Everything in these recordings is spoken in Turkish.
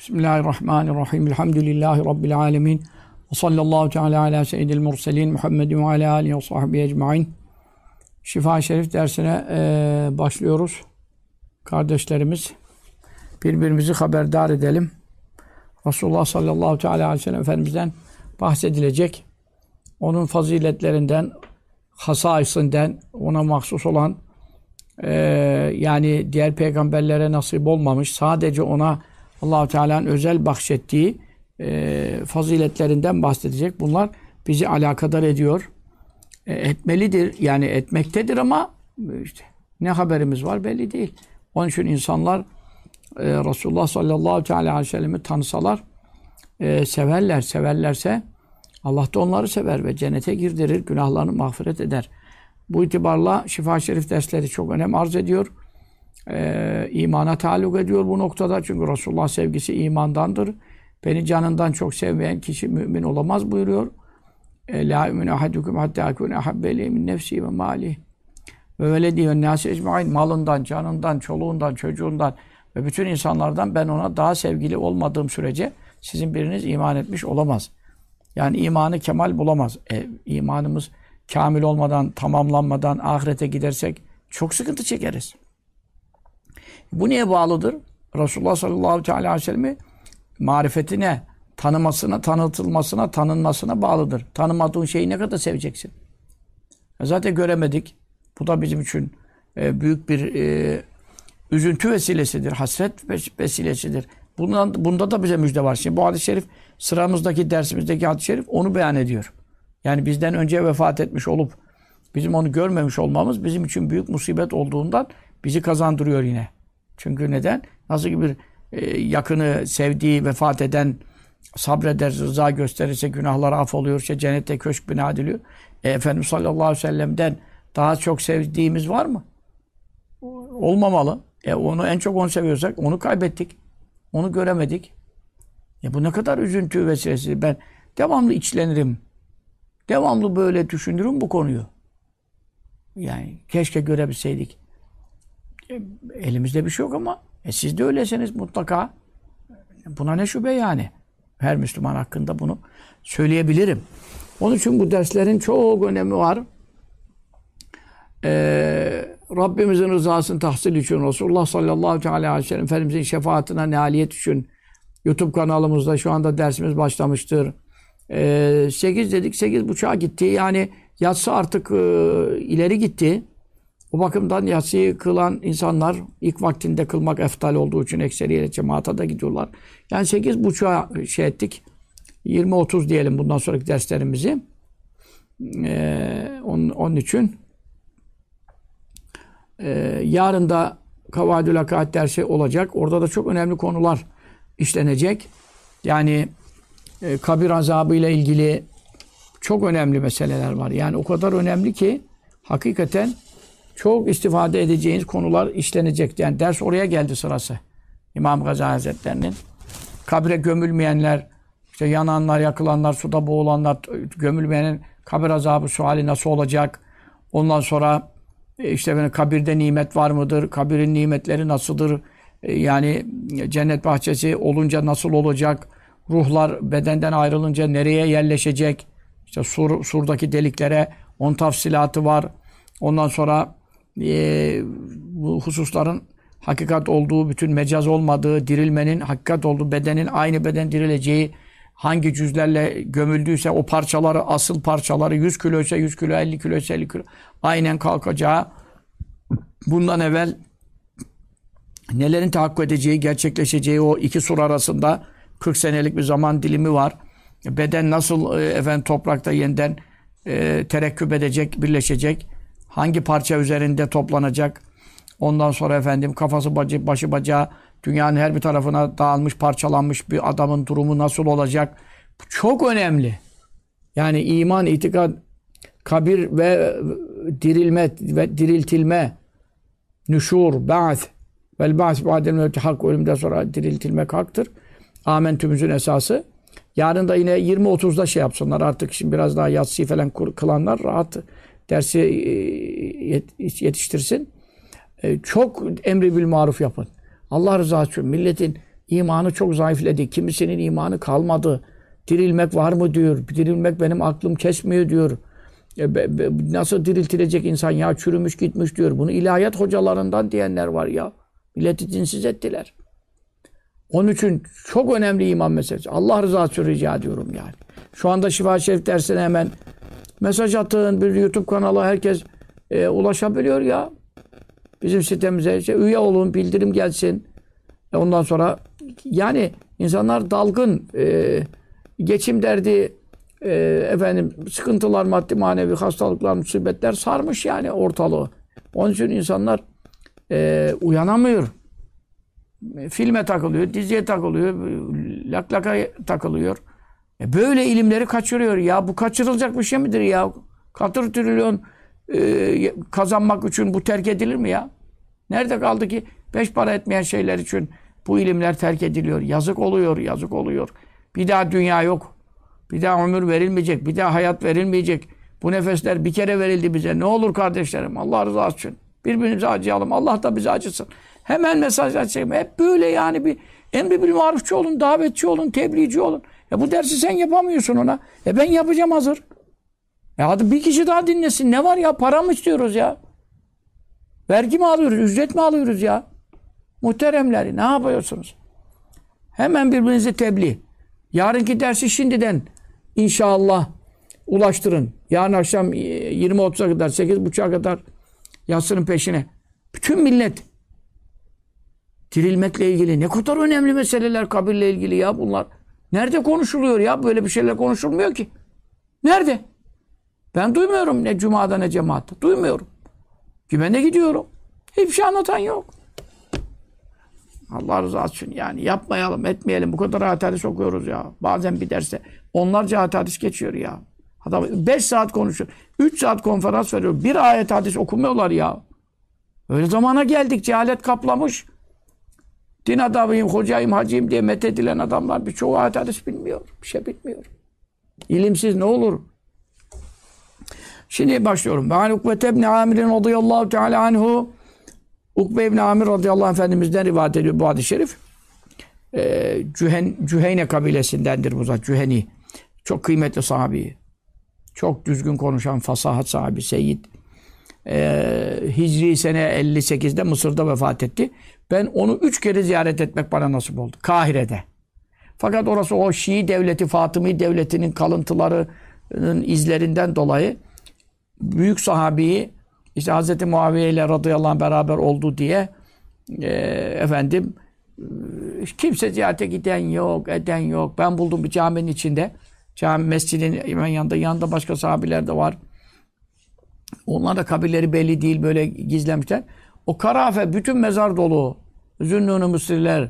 Bismillahirrahmanirrahim. Elhamdülillahi Rabbil alemin. Ve sallallahu teala ala seyyidil murselin Muhammedin ve ala alihi ve sahbihi ecmain. Şifa-i Şerif dersine başlıyoruz. Kardeşlerimiz, birbirimizi haberdar edelim. Resulullah sallallahu teala aleyhi ve sellem Efendimiz'den bahsedilecek. Onun faziletlerinden, hasaisinden, ona mahsus olan yani diğer peygamberlere nasip olmamış, sadece ona Allah-u Teala'nın özel bahşettiği faziletlerinden bahsedecek. Bunlar bizi alakadar ediyor. Etmelidir, yani etmektedir ama işte ne haberimiz var belli değil. Onun için insanlar Resulullah sallallahu aleyhi ve sellem'i tanısalar, severler. Severlerse Allah da onları sever ve cennete girdirir, günahlarını mağfiret eder. Bu itibarla Şifa-i Şerif dersleri çok önem arz ediyor. İmana taalluk ediyor bu noktada. Çünkü Resulullah sevgisi imandandır. Beni canından çok sevmeyen kişi mümin olamaz buyuruyor. La yu'minu ahadukum hatta ekune ahabbe ileyhi min nefsihi ve malihi ve veledihi ve nâsi ecmaîn. Malından, canından, çoluğundan, çocuğundan ve bütün insanlardan ben ona daha sevgili olmadığım sürece sizin biriniz iman etmiş olamaz. Yani imanı kemal bulamaz. İmanımız kamil olmadan, tamamlanmadan ahirete gidersek çok sıkıntı çekeriz. Bu neye bağlıdır? Resulullah sallallahu aleyhi ve sellem'i marifetine, tanımasına, tanıtılmasına, tanınmasına bağlıdır. Tanımadığın şeyi ne kadar seveceksin? Zaten göremedik. Bu da bizim için büyük bir üzüntü vesilesidir, hasret vesilesidir. Bunda da bize müjde var. Şimdi bu hadis-i şerif, sıramızdaki dersimizdeki hadis-i şerif onu beyan ediyor. Yani bizden önce vefat etmiş olup bizim onu görmemiş olmamız bizim için büyük musibet olduğundan bizi kazandırıyor yine. Çünkü neden? Nasıl ki bir yakını, sevdiği, vefat eden sabreder, rıza gösterirse günahları affoluyor, cennette köşk bina ediliyor. Efendimiz sallallahu aleyhi ve sellem'den daha çok sevdiğimiz var mı? Olmamalı. Onu en çok onu seviyorsak onu kaybettik. Onu göremedik. Bu ne kadar üzüntü vesilesi. Ben devamlı içlenirim. Devamlı böyle düşünürüm bu konuyu. Yani keşke görebilseydik. Elimizde bir şey yok ama siz de öylesiniz mutlaka. Buna ne şüphe yani. Her Müslüman hakkında bunu söyleyebilirim. Onun için bu derslerin çok önemi var. Rabbimizin rızasını tahsil için, Resulullah sallallahu aleyhi ve sellem Efendimizin şefaatine nailiyet için YouTube kanalımızda şu anda dersimiz başlamıştır. 8 dedik, 8.30'a gitti. Yani yatsı artık ileri gitti. O bakımdan yatsıyı kılan insanlar ilk vaktinde kılmak eftal olduğu için ekseriyle cemaata da gidiyorlar. Yani 8.30'a şey ettik. 20.30 diyelim bundan sonraki derslerimizi. Onun için yarın da Kavaidül Hakaik dersi olacak. Orada da çok önemli konular işlenecek. Yani kabir azabı ile ilgili çok önemli meseleler var. Yani o kadar önemli ki hakikaten çok istifade edeceğiniz konular işlenecek. Yani ders oraya geldi sırası. İmam Gazali Hazretleri'nin. Kabre gömülmeyenler, işte yananlar, yakılanlar, suda boğulanlar, gömülmeyenin kabir azabı suali nasıl olacak? Ondan sonra işte kabirde nimet var mıdır? Kabirin nimetleri nasıldır? Yani cennet bahçesi olunca nasıl olacak? Ruhlar bedenden ayrılınca nereye yerleşecek? İşte surdaki deliklere onun tafsilatı var. Ondan sonra bu hususların hakikat olduğu, bütün mecaz olmadığı, dirilmenin hakikat olduğu, bedenin aynı beden dirileceği, hangi cüzlerle gömüldüyse o parçaları, asıl parçaları 100 kilo ise 100 kilo, 50 kilo ise 50 kilo aynen kalkacağı, bundan evvel nelerin tahakkuk edeceği, gerçekleşeceği o iki sur arasında 40 senelik bir zaman dilimi var. Beden nasıl toprakta yeniden terekküp edecek, birleşecek, hangi parça üzerinde toplanacak, ondan sonra kafası, başı, bacağı dünyanın her bir tarafına dağılmış, parçalanmış bir adamın durumu nasıl olacak? Bu çok önemli. Yani iman, itikad, kabir ve dirilme ve diriltilme, nüşur, ba'th vel ba'th ba'del mevti hak, ölümden sonra diriltilmek haktır. Amentümüzün esası. Yarın da yine 20.30'da şey yapsınlar. Artık şimdi biraz daha yatsıyı falan kılanlar rahat dersi yetiştirsin. Çok emri bil maruf yapın. Allah rızası için milletin İmanı çok zayıfladı. Kimisinin imanı kalmadı. Dirilmek var mı diyor. Dirilmek benim aklım kesmiyor diyor. Nasıl diriltilecek insan ya, çürümüş gitmiş diyor. Bunu ilahiyat hocalarından diyenler var ya. Milleti dinsiz ettiler. Onun için çok önemli iman meselesi. Allah rızası için rica ediyorum yani. Şu anda Şifa-i Şerif dersine hemen mesaj atın. Bir YouTube kanalı herkes ulaşabiliyor ya. Bizim sitemize üye olun, bildirim gelsin. Ondan sonra yani insanlar dalgın, geçim derdi, efendim sıkıntılar, maddi manevi hastalıklar, musibetler sarmış yani ortalığı. Onun için insanlar uyanamıyor. Filme takılıyor, diziye takılıyor, laklaka takılıyor. Böyle ilimleri kaçırıyor ya. Bu kaçırılacak bir şey midir ya? Katır trilyon kazanmak için bu terk edilir mi ya? Nerede kaldı ki 5 para etmeyen şeyler için bu ilimler terk ediliyor. Yazık oluyor, yazık oluyor. Bir daha dünya yok. Bir daha ömür verilmeyecek. Bir daha hayat verilmeyecek. Bu nefesler bir kere verildi bize. Ne olur kardeşlerim, Allah rızası için. Birbirimize acıyalım. Allah da bize acısın. Hemen mesajlar çekme. Hep böyle yani bir emri bil marufçu olun, davetçi olun, tebliğci olun. Bu dersi sen yapamıyorsun ona. Ben yapacağım hazır. Hadi bir kişi daha dinlesin. Ne var ya? Para mı istiyoruz ya? Vergi mi alıyoruz? Ücret mi alıyoruz ya? Muhteremleri ne yapıyorsunuz? Hemen birbirinize tebliğ. Yarınki dersi şimdiden inşallah ulaştırın. Yarın akşam 20.30'a kadar, 8.30'a kadar yatsının peşine. Bütün millet dirilmekle ilgili ne kadar önemli meseleler, kabirle ilgili ya bunlar. Nerede konuşuluyor ya? Böyle bir şeyler konuşulmuyor ki. Nerede? Ben duymuyorum ne cumada ne cemaatta. Duymuyorum. Ki ben de gidiyorum. Hiçbir şey anlatan yok. Allah rızası için yani yapmayalım, etmeyelim. Bu kadar ayet hadis okuyoruz ya. Bazen bir derste onlarca ayet hadis geçiyor ya. Adam 5 saat konuşuyor. 3 saat konferans veriyor. Bir ayet hadis okumuyorlar ya. Öyle zamana geldik. Cehalet kaplamış. Din adamıyım, hocayım, hacıyım diye methedilen adamlar birçoğu ayet hadis bilmiyor. Bir şey bilmiyor. İlimsiz ne olur? Şimdi başlıyorum. Ben Ukbe ibn Amir radıyallahu teala anhu, Ukbe ibn Amir radıyallahu anh efendimizden rivayet ediyor bu hadis-i şerif. Cüheyne kabilesindendir bu zat. Cüheni. Çok kıymetli sahabi. Çok düzgün konuşan fasahat sahibi, seyyid. Hicri sene 58'de Mısır'da vefat etti. Ben onu 3 kere ziyaret etmek bana nasip oldu. Kahire'de. Fakat orası o Şii devleti, Fatımi devletinin kalıntılarının izlerinden dolayı büyük sahabeyi işte Hz. Muaviye ile radıyallahu anh beraber oldu diye kimse ziyarete giden yok, eden yok. Ben buldum bir caminin içinde. Mescidin hemen yanında başka sahabeler de var. Onlar da kabirleri belli değil, böyle gizlemişler. O Karafe bütün mezar dolu. Zünnun-u Müsriler,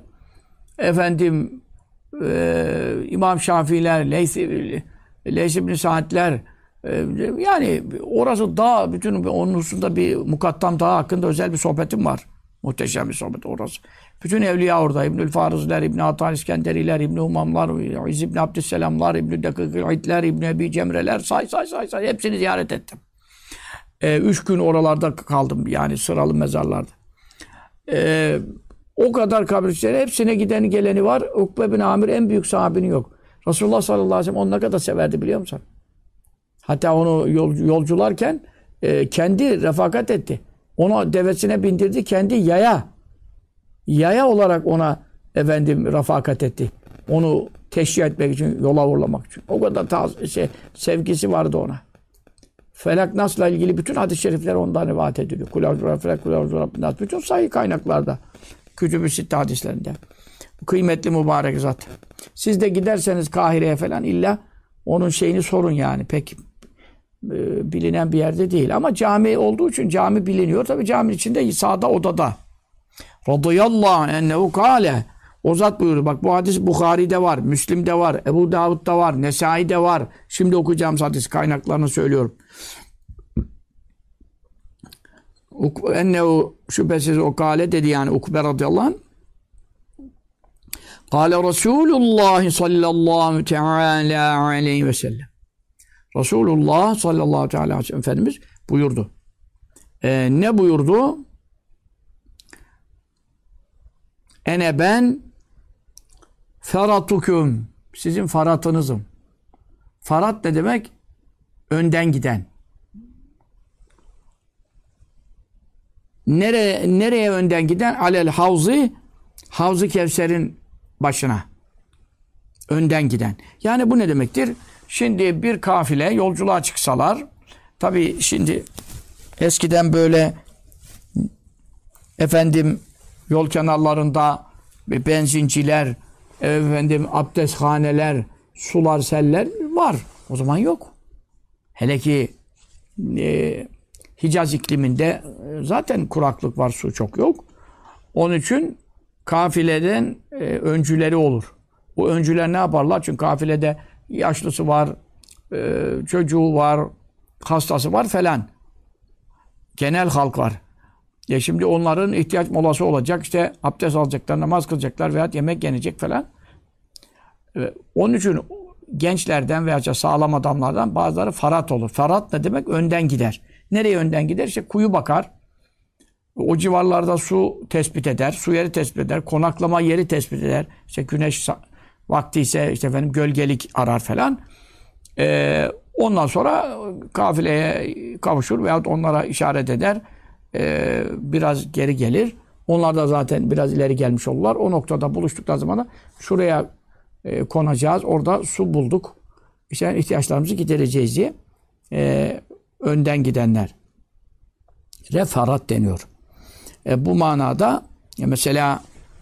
İmam Şafiiler, Leys ibn Sa'dler, yani orası dağ, bütün onun hususunda bir Mukattam Dağı hakkında özel bir sohbetim var. Muhteşem bir sohbet orası. Bütün evliya orada. İbnül Farizler, İbn Atan İskenderiler, İbn Umamlar, İz İbn Abdüsselamlar, İbn Dakık'ül İdler, İbn Ebi Cemreler, say. Hepsini ziyaret ettim. 3 gün oralarda kaldım. Yani sıralı mezarlarda. O kadar kabirleri, hepsine gideni geleni var. Ukbe bin Amir en büyük sahabinin yok. Resulullah sallallahu aleyhi ve sellem onu ne kadar severdi biliyor musun? Hatta onu yolcularken kendi refakat etti. Onu devesine bindirdi. Kendi yaya olarak ona refakat etti. Onu teşhir etmek için, yola uğurlamak için. O kadar sevgisi vardı ona. Felak Nas'la ilgili bütün hadis-i şerifler ondan rivayet ediliyor. Kulâ bütün sahih kaynaklarda. Kütüb-ü Sitte hadislerinde. Kıymetli mübarek zat. Siz de giderseniz Kahire'ye falan illa onun şeyini sorun yani. Pek bilinen bir yerde değil. Ama cami olduğu için cami biliniyor. Tabi cami içinde sağda odada. Radıyallahu anh ennehu kâle. O zat buyurdu. Bak bu hadis Bukhari'de var, Müslim'de var, Ebu Davud'da var, Nesai'de var. Şimdi okuyacağım hadis kaynaklarını söylüyorum. Ennehu şüphesiz o kâle dedi yani Ukbe radıyallahu anh. Kâle Resulullah sallallahu teâlâ aleyhi ve sellem. Resulullah sallallahu teâlâ aleyhi ve sellem Efendimiz buyurdu. Ne buyurdu? Ben Feratukum. Sizin faratınızım. Farat ne demek? Önden giden. Nereye önden giden? Alel havzi. Havz-ı Kevser'in başına. Önden giden. Yani bu ne demektir? Şimdi bir kafile yolculuğa çıksalar, tabii şimdi eskiden böyle yol kenarlarında benzinciler, abdesthaneler, sular, seller var. O zaman yok. Hele ki Hicaz ikliminde zaten kuraklık var, su çok yok. Onun için kafileden öncüleri olur. Bu öncüler ne yaparlar? Çünkü kafilede yaşlısı var, çocuğu var, hastası var falan. Genel halk var. Şimdi onların ihtiyaç molası olacak. İşte abdest alacaklar, namaz kılacaklar veya yemek yenecek falan. Onun için gençlerden veya sağlam adamlardan bazıları farat olur. Farat ne demek? Önden gider. Nereye önden gider? İşte kuyu bakar. O civarlarda su tespit eder. Su yeri tespit eder. Konaklama yeri tespit eder. İşte güneş vakti ise gölgelik arar falan. Ondan sonra kafileye kavuşur veyahut onlara işaret eder. Biraz geri gelir. Onlar da zaten biraz ileri gelmiş olurlar. O noktada buluştukları zaman da şuraya konacağız. Orada su bulduk. İşte ihtiyaçlarımızı gidereceğiz diye önden gidenler. Refarat deniyor. Bu manada mesela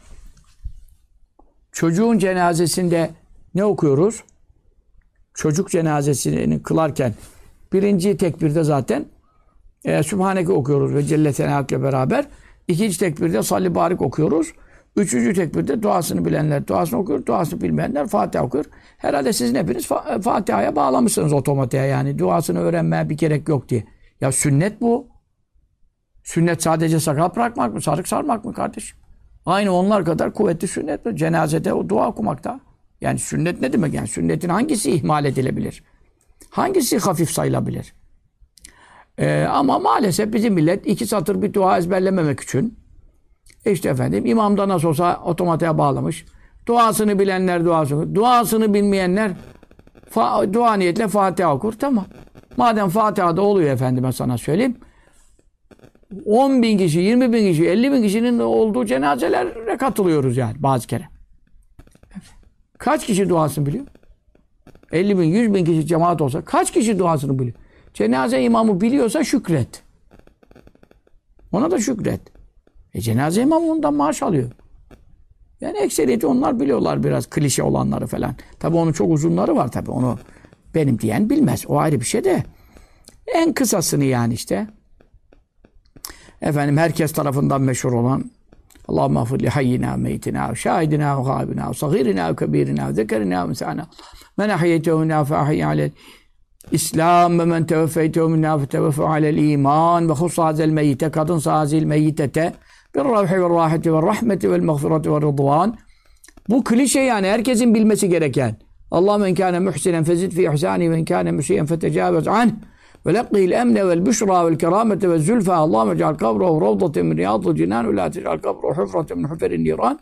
çocuğun cenazesinde ne okuyoruz? Çocuk cenazesini kılarken birinci tekbirde zaten Sübhaneke okuyoruz ve Celle Senâk'le beraber. İkinci tekbirde Salli Barik okuyoruz. Üçüncü tekbirde duasını bilenler duasını okuyor. Duasını bilmeyenler Fatiha okuyor. Herhalde sizin hepiniz Fatiha'ya bağlamışsınız otomatiğe yani. Duasını öğrenmeye bir gerek yok diye. Ya sünnet bu. Sünnet sadece sakal bırakmak mı? Sarık sarmak mı kardeşim? Aynı onlar kadar kuvvetli sünnet mi? Cenazede o dua okumakta. Yani sünnet ne demek? Yani sünnetin hangisi ihmal edilebilir? Hangisi hafif sayılabilir? Ama maalesef bizim millet iki satır bir dua ezberlememek için imamda nasıl olsa otomatiğe bağlamış. Duasını bilenler duasını bilmeyenler dua niyetle Fatiha okur. Tamam. Madem Fatiha'da oluyor ben sana söyleyeyim. 10 bin kişi, 20 bin kişi, 50 bin kişinin olduğu cenazelere katılıyoruz yani bazı kere. Kaç kişi duasını biliyor? 50 bin, 100 bin kişi cemaat olsa kaç kişi duasını biliyor? Cenaze imamı biliyorsa şükret. Ona da şükret. Cenaze imamı ondan maaş alıyor. Yani ekseriyeti onlar biliyorlar biraz klişe olanları falan. Tabii onun çok uzunları var tabii. Onu benim diyen bilmez. O ayrı bir şey de. En kısasını yani işte. Herkes tarafından meşhur olan Allahümme affir li hayyina, meytina, şahidina, gâbina, sagirina, kebirina, zekerina, misana. Men ahiyetehu'na fe ahiyye alel İslam ve men teveffeytehu minna fe teveffehu alel iman ve hussa hazel meyyite kadın sahazil meyyitete bir ravhi ve raheti ve rahmeti ve mağfireti ve rıdvan. Bu klişe yani herkesin bilmesi gereken. Allahümme en kâne muhsinen fezid fi ihsâni ve en kâne müsiyen fetecâvez anh ve leqqihil emne vel büşra vel kerâmete ve zülfâ Allahümme ceal kabruhu ravdaten min riyâdil cinân ve lâ tec'al kabruhu hufraten min huferin nîrân.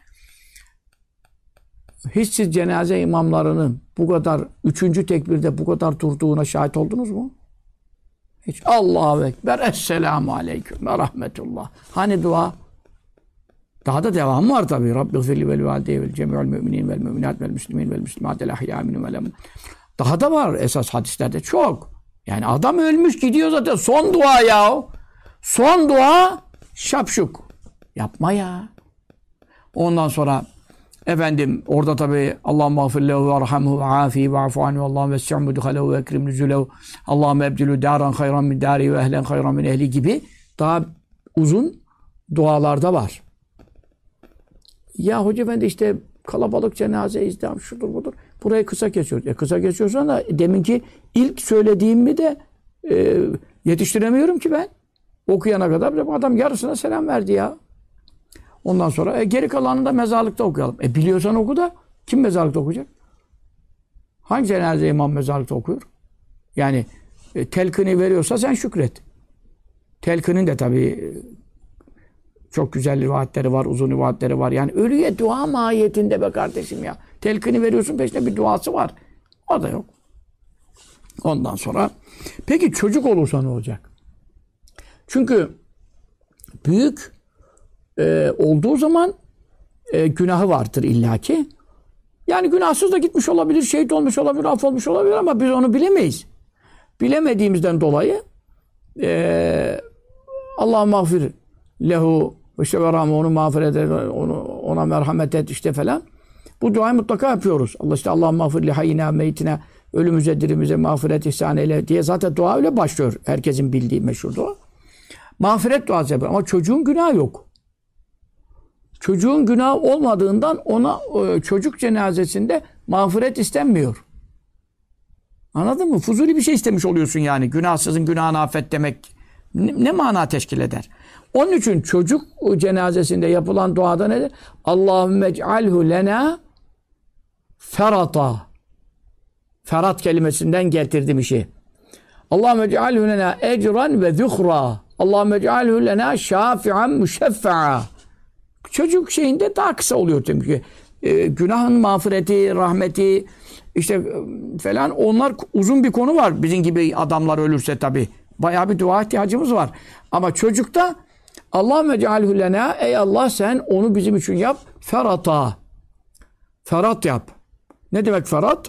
Hiç siz cenaze imamlarının bu kadar, üçüncü tekbirde bu kadar durduğuna şahit oldunuz mu? Hiç. Allahu Ekber, Esselamu Aleyküm ve Rahmetullah. Hani dua? Daha da devamı var tabii. Rabbigfirli vel valideyye vel cemi'ül müminin vel müminat vel müslimin vel müslimat el ahyâ minhum vel emvât. Daha da var esas hadislerde çok. Yani adam ölmüş gidiyor zaten. Son dua ya. Son dua şapşuk. Yapma ya. Ondan sonra orada tabi Allahümme gafir lehu ve arhamhu ve afihi ve afu anhu Allahümme vessi'hu mudhalehu ve ekrim nüzulehu Allahümme ebdilü daran hayran min dari ve ehlen hayran min ehli gibi daha uzun dualarda var. Ya Hoca Efendi işte kalabalık cenaze izdiham şudur budur. Burayı kısa kesiyoruz. Kısa kesiyorsan da deminki ilk söylediğimi de yetiştiremiyorum ki ben. Okuyana kadar adam yarısına selam verdi ya. Ondan sonra geri kalanını da mezarlıkta okuyalım. Biliyorsan oku da kim mezarlıkta okuyacak? Hangi cenaze imam mezarlıkta okuyor? Yani telkini veriyorsa sen şükret. Telkinin de tabii çok güzel rivayetleri var, uzun rivayetleri var. Yani ölüye dua mahiyetinde be kardeşim ya. telkini veriyorsun, peşine bir duası var. O da yok. Ondan sonra peki çocuk olursa ne olacak? Çünkü büyük olduğu zaman günahı vardır illaki. Yani günahsız da gitmiş olabilir, şehit olmuş olabilir, af olmuş olabilir ama biz onu bilemeyiz. Bilemediğimizden dolayı Allah mağfir lehu işte ve rahme, onu mağfiret et, ona merhamet et işte falan. Bu duayı mutlaka yapıyoruz. Allah mağfir li hayyina meytine, ölümüze dirimize mağfiret ihsan eyle diye zaten dua öyle başlıyor. Herkesin bildiği meşhur dua. Mağfiret duası yapıyor ama çocuğun günahı yok. Çocuğun günahı olmadığından ona çocuk cenazesinde mağfiret istenmiyor. Anladın mı? Fuzuli bir şey istemiş oluyorsun yani. Günahsızın günahını affet demek ne mana teşkil eder? Onun için çocuk cenazesinde yapılan duada nedir? Allahümme ec'alhu lena ferata. Ferat kelimesinden getirdim işi. Allahümme ec'alhu lena ecran ve zuhra. Allahümme ec'alhu lena şafi'an müşeffa'a. Çocuk şeyinde daha kısa oluyor tabii ki. Günahın mağfireti, rahmeti işte falan, onlar uzun bir konu var. Bizim gibi adamlar ölürse tabii. Bayağı bir dua ihtiyacımız var. Ama çocukta Allahümme cealhu lena, ey Allah sen onu bizim için yap. Ferata. Ferat yap. Ne demek ferat?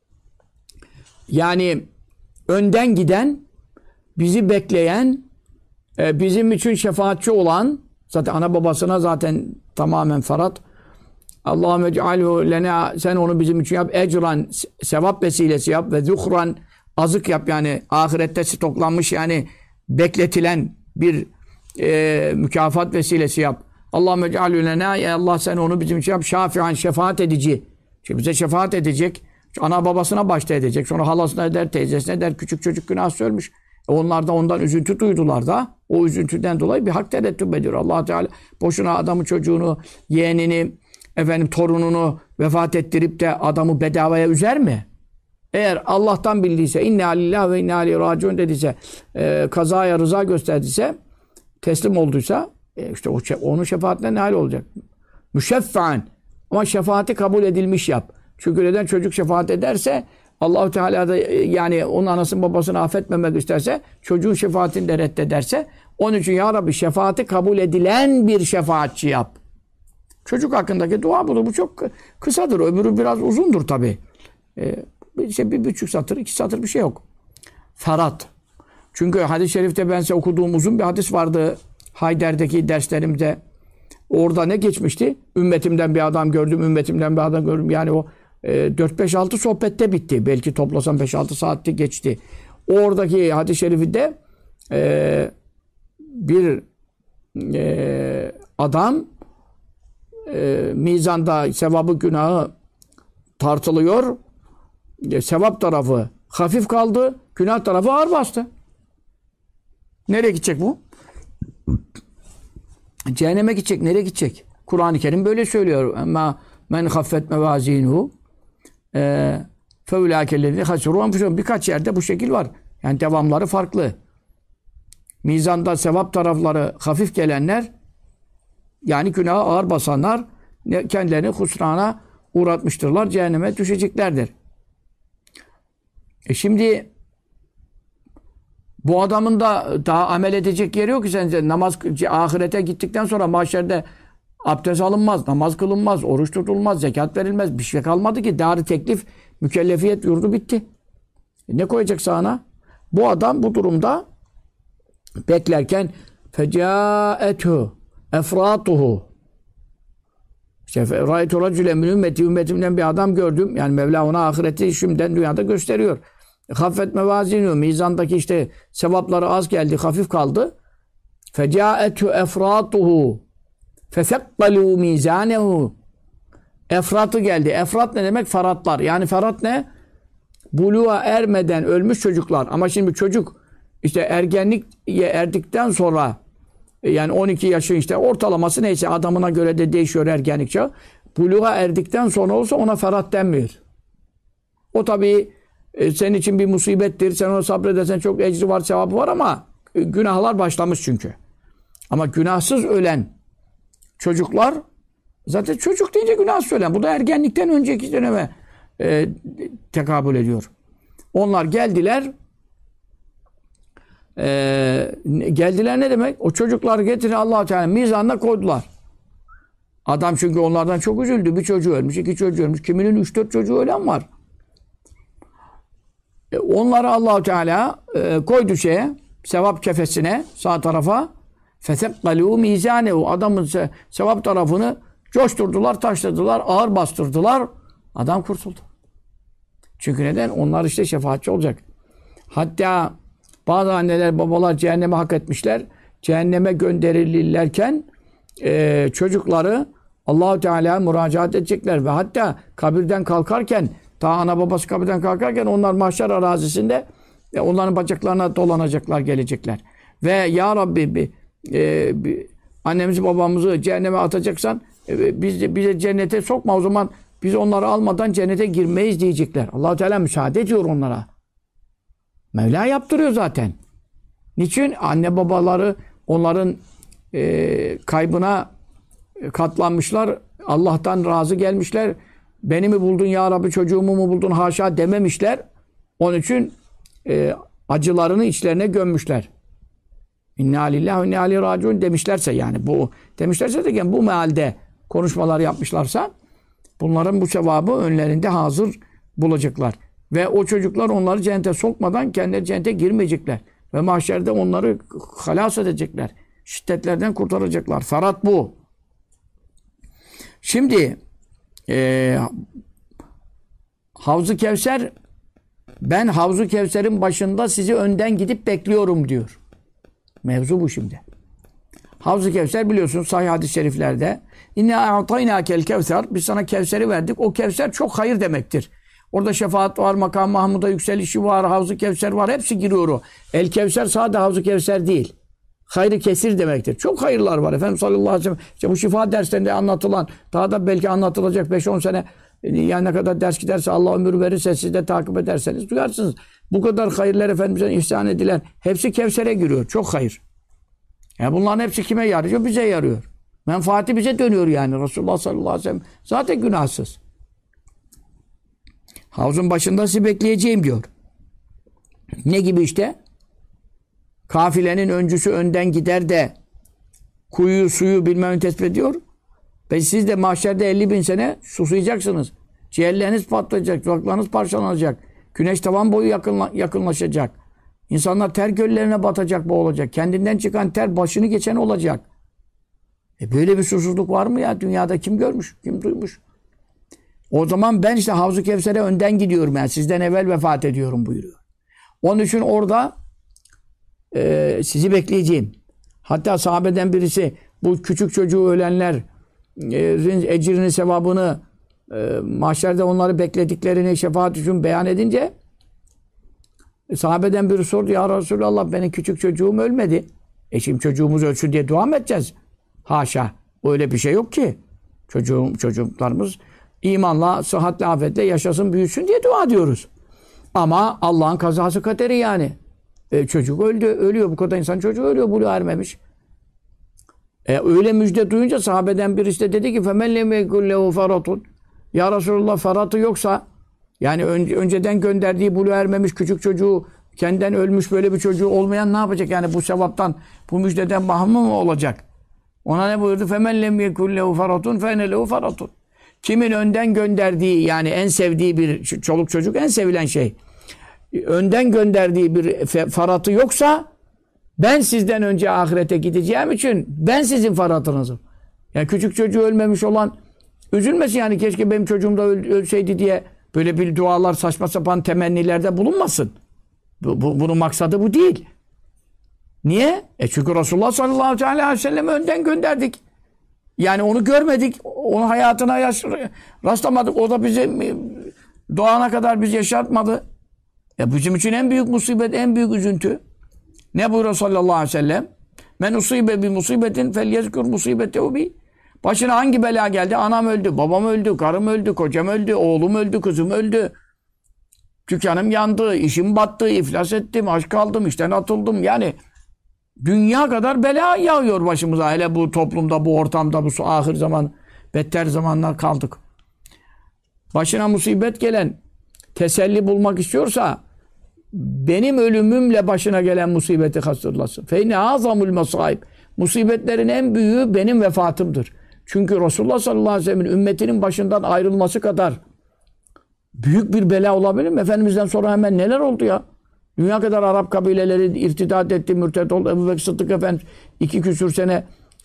Yani önden giden, bizi bekleyen, bizim için şefaatçi olan, zaten ana babasına zaten tamamen ferat. Allahümme cealhu lena, sen onu bizim için yap. Ecran, sevap vesilesi yap ve zuhran, azık yap yani ahirette stoklanmış yani bekletilen bir mükafat vesilesi yap. Allahümme cealhu lena, ya Allah sen onu bizim için yap. Şafian, şefaat edici. Şimdi bize şefaat edecek. Ana babasına başta edecek. Sonra halasına eder, teyzesine eder. Küçük çocuk günah ölmüş. Onlar da ondan üzüntü duydular da. O üzüntüden dolayı bir hak tereddüt ediyor. Allah Teala boşuna adamın çocuğunu, yeğenini, torununu vefat ettirip de adamı bedavaya üzer mi? Eğer Allah'tan bildiyse, inna lillahi ve inna ileyhi raciun dediyse, kazaya rıza gösterdiyse, teslim olduysa, işte onun şefaatine nail olacak. Müşeffa'an. Ama şefaati kabul edilmiş yap. Çünkü neden çocuk şefaat ederse, Allah-u Teala da yani onun anasını babasını affetmemek isterse, çocuğun şefaatini de reddederse, onun için ya Rabbi şefaati kabul edilen bir şefaatçi yap. Çocuk hakkındaki dua budur. Bu çok kısadır. Ömrü biraz uzundur tabii. İşte 1,5 satır, 2 satır bir şey yok. Ferat. Çünkü hadis-i şerifte ben size okuduğum uzun bir hadis vardı. Hayder'deki derslerimde. Orada ne geçmişti? Ümmetimden bir adam gördüm, ümmetimden bir adam gördüm. Yani o 4-5-6 sohbette bitti. Belki toplasam 5-6 saatte geçti. Oradaki hadis-i şerifinde bir adam mizanda sevabı günahı tartılıyor. Sevap tarafı hafif kaldı. Günah tarafı ağır bastı. Nereye gidecek bu? Cehenneme gidecek. Nereye gidecek? Kur'an-ı Kerim böyle söylüyor. Ama men haffet mevazinuhu feulâkellezîne hasirû enfusehum. Birkaç yerde bu şekil var. Yani devamları farklı. Mizanda sevap tarafları hafif gelenler, yani günahı ağır basanlar kendilerini husrana uğratmıştırlar. Cehenneme düşeceklerdir. Şimdi bu adamın da daha amel edecek yeri yok ki. Sen namaz, ahirete gittikten sonra mahşerde abdest alınmaz, namaz kılınmaz, oruç tutulmaz, zekat verilmez. Bir şey kalmadı ki. Dar-ı teklif, mükellefiyet yurdu bitti. Ne koyacak sağına? Bu adam bu durumda beklerken fecâethu efratuhu, İşte râitu racülen min ümmeti, ümmetimden bir adam gördüm. Yani Mevla ona ahireti şimdiden dünyada gösteriyor. Haffet mevazinu, mizandaki işte sevapları az geldi, hafif kaldı. Fecâethu efratuhu fefekkalû mizânehu. Efratı geldi. Efrat ne demek? Feratlar. Yani ferat ne? Buluğa ermeden ölmüş çocuklar. Ama şimdi çocuk işte ergenliğe erdikten sonra, yani 12 yaşı işte ortalaması neyse, adamına göre de değişiyor ergenlik çağı. Buluğa erdikten sonra olsa ona ferat denmiyor. O tabii senin için bir musibettir. Sen ona sabredersen çok ecri var, sevabı var ama günahlar başlamış çünkü. Ama günahsız ölen çocuklar Zaten çocuk deyince günah söylen. Bu da ergenlikten önceki döneme tekabül ediyor. Onlar geldiler. Geldiler ne demek? O çocukları getirin Allah-u Teala mizanına koydular. Adam çünkü onlardan çok üzüldü. Bir çocuğu ölmüş, iki çocuğu ölmüş. Kiminin 3-4 çocuğu ölen var. Onları Allah-u Teala koydu sevap kefesine, sağ tarafa. فَثَقَّلُوا مِيزَانَهُ Adamın sevap tarafını coşturdular, taşladılar, ağır bastırdılar. Adam kurtuldu. Çünkü neden? Onlar işte şefaatçi olacak. Hatta bazı anneler, babalar cehenneme hak etmişler. Cehenneme gönderilirlerken çocukları Allah-u Teala'ya müracaat edecekler ve hatta kabirden kalkarken, ta ana babası kabirden kalkarken onlar mahşer arazisinde onların bacaklarına dolanacaklar, gelecekler. Ve ya Rabbi annemizi babamızı cehenneme atacaksan bize cennete sokma, o zaman biz onları almadan cennete girmeyiz diyecekler. Allah-u Teala müsaade ediyor onlara. Mevla yaptırıyor zaten. Niçin? Anne babaları onların kaybına katlanmışlar. Allah'tan razı gelmişler. Beni mi buldun ya Rabbi, çocuğumu mu buldun haşa dememişler. Onun için acılarını içlerine gömmüşler. İnna lillahi ve inna ileyhi raciun demişlerse, yani bu demişlerse de bu mealde konuşmalar yapmışlarsa bunların bu sevabı önlerinde hazır bulacaklar. Ve o çocuklar onları cennete sokmadan kendileri cennete girmeyecekler. Ve mahşerde onları halas edecekler. Şiddetlerden kurtaracaklar. Ferhat bu. Şimdi Havz-ı Kevser, ben Havz-ı Kevser'in başında sizi önden gidip bekliyorum diyor. Mevzu bu şimdi. Havz-ı Kevser biliyorsunuz sahih hadis-i şeriflerde İnna a'taynâkel kevser, biz sana Kevser'i verdik. O Kevser çok hayır demektir. Orada şefaat var, makam Mahmud'a yükselişi var, Havz-ı Kevser var, hepsi giriyor o. El Kevser sadece Havz-ı Kevser değil. Hayrı kesir demektir. Çok hayırlar var. Efendimiz sallallahu aleyhi ve sellem işte bu şifa derslerinde anlatılan, daha da belki anlatılacak 5-10 sene, yani ne kadar ders giderse, Allah ömür verirse, siz de takip ederseniz duyarsınız. Bu kadar hayırlar Efendimiz'e ihsan edilen hepsi Kevser'e giriyor. Çok hayır. Yani bunların hepsi kime yarıyor? Bize yarıyor. Menfaati bize dönüyor yani. Resulullah sallallahu aleyhi ve sellem zaten günahsız. Havzun başında sizi bekleyeceğim diyor. Ne gibi işte? Kafilenin öncüsü önden gider de kuyu suyu bilmem tespit ediyor. Ve siz de mahşerde 50.000 sene susayacaksınız. Ciğerleriniz patlayacak, dudaklarınız parçalanacak. Güneş tavan boyu yakınlaşacak. İnsanlar ter göllerine batacak, boğulacak. Kendinden çıkan ter başını geçen olacak. Böyle bir susuzluk var mı ya? Dünyada kim görmüş, kim duymuş? O zaman ben işte Havz-ı Kevser'e önden gidiyorum, yani sizden evvel vefat ediyorum buyuruyor. Onun için orada sizi bekleyeceğim. Hatta sahabeden birisi bu küçük çocuğu ölenlerin ecrini, sevabını mahşerde onları beklediklerini şefaat için beyan edince sahabeden biri sordu, ya Resulallah benim küçük çocuğum ölmedi. Şimdi çocuğumuz ölsün diye dua mı edeceğiz? Haşa. Öyle bir şey yok ki. Çocuklarımız imanla, sıhhatle, afetle yaşasın, büyüsün diye dua ediyoruz. Ama Allah'ın kazası kaderi yani. Çocuk öldü, ölüyor. Bu kadar insan çocuğu ölüyor, buluğa ermemiş. Öyle müjde duyunca sahabeden birisi de dedi ki فَمَنْ لَمْ يَكُنْ لَهُ فَرَطٌ Ya Resulullah, feratı yoksa, yani önceden gönderdiği buluğa ermemiş küçük çocuğu, kendinden ölmüş böyle bir çocuğu olmayan ne yapacak? Yani bu sevaptan, bu müjdeden mahrum mu olacak? Ona ne buyurdu? فَمَنْ لَمْ يَكُنْ لَهُ فَرَطٌ فَاَنَ لَهُ فَرَطٌ Kimin önden gönderdiği, yani en sevdiği bir çoluk çocuk, en sevilen şey, önden gönderdiği bir faratı yoksa, ben sizden önce ahirete gideceğim için ben sizin faratınızım. Yani küçük çocuğu ölmemiş olan üzülmesin, yani keşke benim çocuğum da ölseydi diye böyle bir dualar, saçma sapan temennilerde bulunmasın. Bunun maksadı bu değil. Niye? Çünkü Resulullah sallallahu aleyhi ve sellem önden gönderdik. Yani onu görmedik. Onun hayatına rastlamadık. O da bizi doğana kadar biz yaşatmadı. Bizim için en büyük musibet, en büyük üzüntü. Ne buyuruyor sallallahu aleyhi ve sellem? Men usibe bi musibetin fel yezkur musibetehu bi. Başına hangi bela geldi? Anam öldü, babam öldü, karım öldü, kocam öldü, oğlum öldü, kızım öldü. Dükkanım yandı, işim battı, iflas ettim, aç kaldım, işten atıldım. Yani dünya kadar bela yağıyor başımıza. Hele bu toplumda, bu ortamda, bu ahir zaman beter zamanlar kaldık. Başına musibet gelen teselli bulmak istiyorsa benim ölümümle başına gelen musibeti hatırlasın. Fe ne azamul masaib. Musibetlerin en büyüğü benim vefatımdır. Çünkü Resulullah sallallahu aleyhi ve sellem'in ümmetinin başından ayrılması kadar büyük bir bela olabilir mi? Efendimiz'den sonra hemen neler oldu ya? Dünya kadar Arap kabileleri irtidat etti, mürted oldu. Ebu Bekir Sıddık Efendimiz 2 küsür sene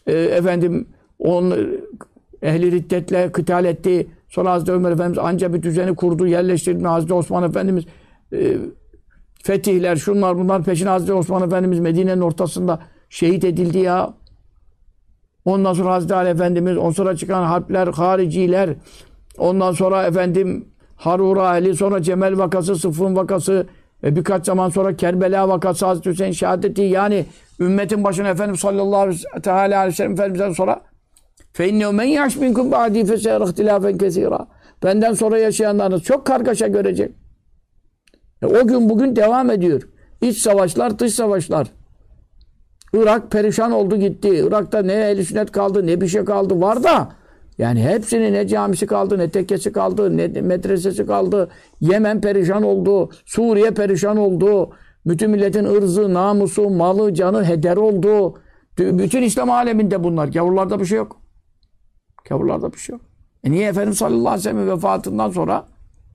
ehli riddetle kıtal etti. Sonra Hazreti Ömer Efendimiz anca bir düzeni kurdu, yerleştirdi. Hazreti Osman Efendimiz fetihler, şunlar bunlar peşine Hazreti Osman Efendimiz Medine'nin ortasında şehit edildi ya. Ondan sonra Hazreti Ali Efendimiz, ondan sonra çıkan harpler, hariciler, ondan sonra Harura ehli, sonra Cemel vakası, Sıffın vakası ve birkaç zaman sonra Kerbela vakası, Hazreti Hüseyin şehadeti, yani ümmetin başına Efendimiz sallallahu aleyhi ve sellem Efendimiz'den sonra فَاِنَّهُ مَنْ يَعْشْ مِنْكُمْ بَعْدِي فَسَيَرَ اخْتِلَافًا كَثِيرًا. Benden sonra yaşayanlarınız çok kargaşa görecek. O gün bugün devam ediyor. İç savaşlar, dış savaşlar. Irak perişan oldu gitti. Irak'ta ne ehl-i sünnet kaldı, ne bir şey kaldı. Var da yani hepsinin ne camisi kaldı, ne tekkesi kaldı, ne medresesi kaldı. Yemen perişan oldu. Suriye perişan oldu. Bütün milletin ırzı, namusu, malı, canı heder oldu. Bütün İslam aleminde bunlar. Gavurlarda bir şey yok. Gavurlarda bir şey yok. Niye Efendimiz sallallahu aleyhi ve sellem vefatından sonra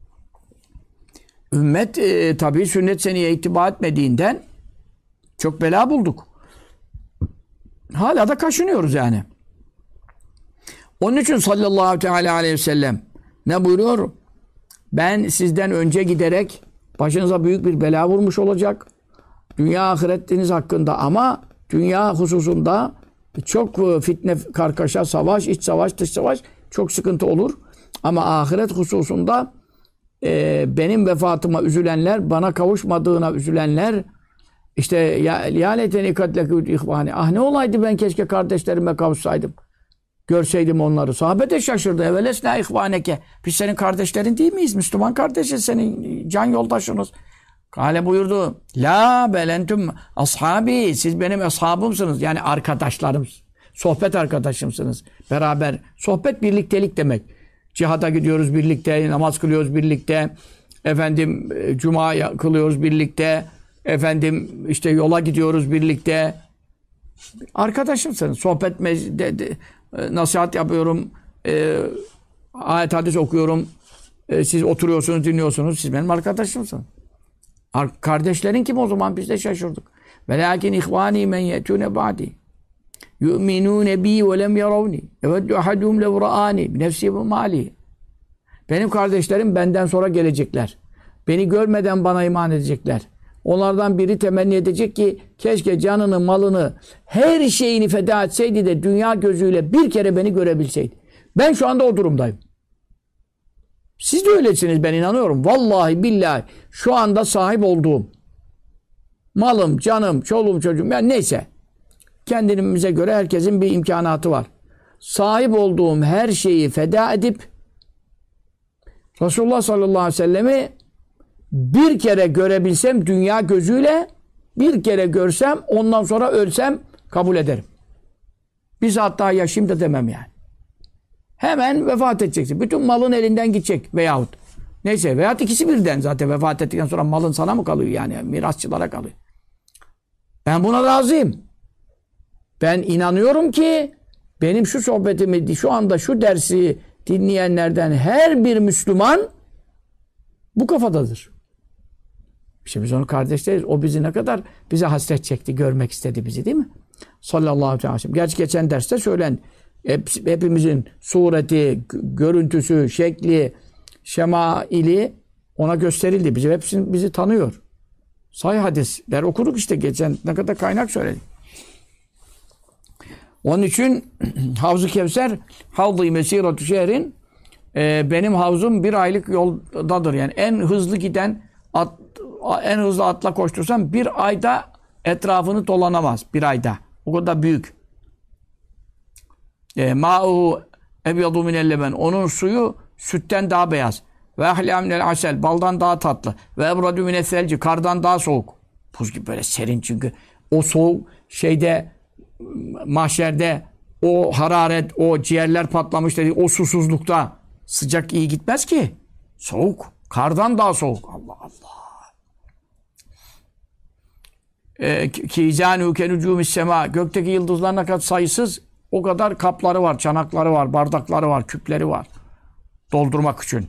ümmet tabii sünnet seneye ittiba etmediğinden çok bela bulduk. Hala da kaşınıyoruz yani. Onun için sallallahu aleyhi ve sellem ne buyuruyor? Ben sizden önce giderek başınıza büyük bir bela vurmuş olacak. Dünya ahiretiniz hakkında, ama dünya hususunda çok fitne, kargaşa, savaş, iç savaş, dış savaş çok sıkıntı olur. Ama ahiret hususunda benim vefatıma üzülenler, bana kavuşmadığına üzülenler, işte ya leteni katlekûd ihvani. Ah ne olaydı ben keşke kardeşlerime kavuşsaydım. Görseydim onları. Sahabe de şaşırdı. Evelesna ihvaneke. Biz senin kardeşlerin değil miyiz? Müslüman kardeşiz, senin can yoldaşınız. Kale buyurdu. La belentüm ashabi. Siz benim ashabımsınız. Yani arkadaşlarım. Sohbet arkadaşımsınız. Beraber. Sohbet birliktelik demek. Cihada gidiyoruz birlikte. Namaz kılıyoruz birlikte. Cuma kılıyoruz birlikte. İşte yola gidiyoruz birlikte. Arkadaşımsınız. Sohbet nasihat yapıyorum. Ayet hadis okuyorum. Siz oturuyorsunuz, dinliyorsunuz. Siz benim arkadaşımsınız. Kardeşlerin kim o zaman? Biz de şaşırdık. Velakin ihvani men yetune ba'di. Yu'minune bi ve lem yaravni. Eveddu ahadum lev ra'ani bi nefsi ve mali. Benim kardeşlerim benden sonra gelecekler. Beni görmeden bana iman edecekler. Onlardan biri temenni edecek ki keşke canını, malını, her şeyini feda etseydi de dünya gözüyle bir kere beni görebilseydi. Ben şu anda o durumdayım. Siz de öylesiniz, ben inanıyorum. Vallahi billahi şu anda sahip olduğum malım, canım, çoluğum, çocuğum, yani neyse. Kendimize göre herkesin bir imkanatı var. Sahip olduğum her şeyi feda edip Resulullah sallallahu aleyhi ve sellemi bir kere görebilsem dünya gözüyle, bir kere görsem, ondan sonra ölsem kabul ederim. Bir saat daha yaşayayım da demem yani. Hemen vefat edeceksin. Bütün malın elinden gidecek veyahut. Neyse, veyahut ikisi birden zaten vefat ettikten sonra malın sana mı kalıyor yani? Mirasçılara kalıyor. Ben buna razıyım. Ben inanıyorum ki benim şu sohbetimi, şu anda şu dersi dinleyenlerden her bir Müslüman bu kafadadır. İşte biz onun kardeşleriz. O bizi ne kadar bize hasret çekti, görmek istedi bizi, değil mi? Sallallahu aleyhi ve sellem. Gerçi geçen derste söylendi. Hepimizin sureti, görüntüsü, şekli, şemaili ona gösterildi. Bizi tanıyor. Sahih hadisler okuduk işte geçen. Ne kadar kaynak söyledik. Onun için Havz-ı Kevser Havz-ı Mesiratu şehrin benim havzum bir aylık yoldadır. Yani en hızlı giden en hızlı atla koştursam bir ayda etrafını dolanamaz. Bir ayda. O kadar büyük. Ma'u ebyadu minel leben. Onun suyu sütten daha beyaz. Ve ahla minel asel. Baldan daha tatlı. Ve ebradu minel selci. Kardan daha soğuk. Buz gibi böyle serin çünkü. O soğuk mahşerde o hararet, o ciğerler patlamış dedi, o susuzlukta sıcak iyi gitmez ki. Soğuk. Kardan daha soğuk. Allah Allah. Kizanu kenucumis sema. Gökteki yıldızların ne kadar sayısız, o kadar kapları var, çanakları var, bardakları var, küpleri var. Doldurmak için.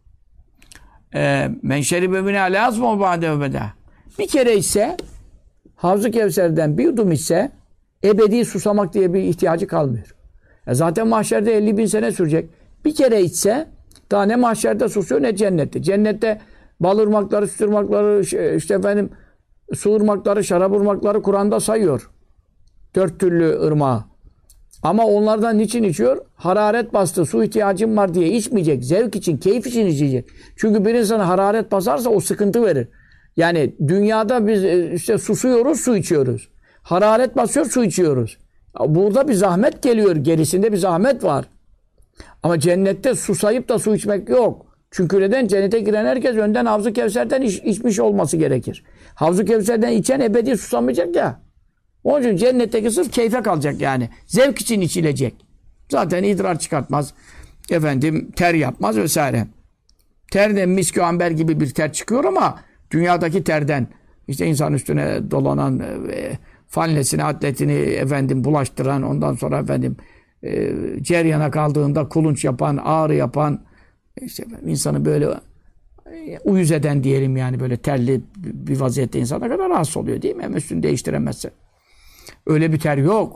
Men şeribe min alazmu ba'de ebede. Bir kere ise Havz-ı Kevser'den bir yudum ise ebedi susamak diye bir ihtiyacı kalmıyor. Zaten mahşerde 50.000 sene sürecek. Bir kere içse daha ne mahşerde susuyor ne cennette. Cennette bal ırmakları, süt ırmakları, işte efendim su ırmakları, şarap ırmakları Kur'an'da sayıyor. 4 türlü ırmağı. Ama onlardan niçin içiyor? Hararet bastı, su ihtiyacım var diye içmeyecek. Zevk için, keyif için içecek. Çünkü bir insana hararet basarsa o sıkıntı verir. Yani dünyada biz işte susuyoruz, su içiyoruz. Hararet basıyor, su içiyoruz. Burada bir zahmet geliyor, gerisinde bir zahmet var. Ama cennette susayıp da su içmek yok. Çünkü neden? Cennete giren herkes önden Havz-ı Kevser'den içmiş olması gerekir. Havz-ı Kevser'den içen ebedi susamayacak ya. Onun için cennetteki sırf keyfe kalacak yani. Zevk için içilecek. Zaten idrar çıkartmaz. Efendim ter yapmaz vesaire. Terden miskü amber gibi bir ter çıkıyor ama dünyadaki terden işte insan üstüne dolanan fanlesini, atletini efendim bulaştıran, ondan sonra efendim ceryana kaldığında kulunç yapan, ağrı yapan, işte insanı böyle uyuz eden diyelim yani, böyle terli bir vaziyette insan ne kadar rahatsız oluyor değil mi? Hem üstünü değiştiremezse. Öyle bir ter yok.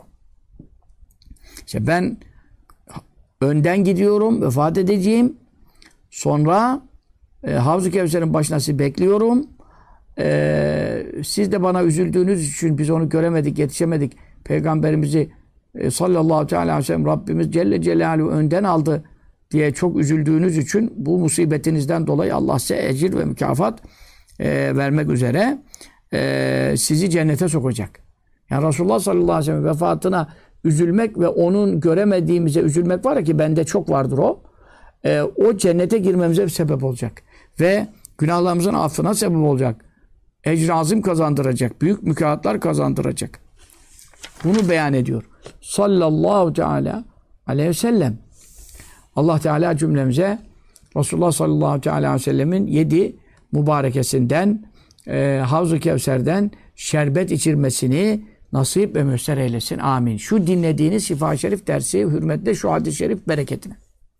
İşte ben önden gidiyorum, vefat edeceğim. Sonra Havz-ı Kevser'in başına sizi bekliyorum. Siz de bana üzüldüğünüz için biz onu göremedik, yetişemedik. Peygamberimizi sallallahu aleyhi ve sellem Rabbimiz Celle Celaluhu önden aldı diye çok üzüldüğünüz için bu musibetinizden dolayı Allah size ecir ve mükafat vermek üzere sizi cennete sokacak. Yani Resulullah sallallahu aleyhi ve sellem vefatına üzülmek ve onun göremediğimize üzülmek var ya ki bende çok vardır o. O cennete girmemize bir sebep olacak. Ve günahlarımızın affına sebep olacak. Ecr-i azim kazandıracak. Büyük mükafatlar kazandıracak. Bunu beyan ediyor. Sallallahu teala aleyhi ve sellem. Allah Teala cümlemize Resulullah sallallahu aleyhi ve sellemin 7 mübarekesinden Havz-ı Kevser'den şerbet içirmesini nasip ve müyesser eylesin. Amin. Şu dinlediğiniz Şifa-i Şerif dersi hürmetle şu hadis-i şerif bereketine.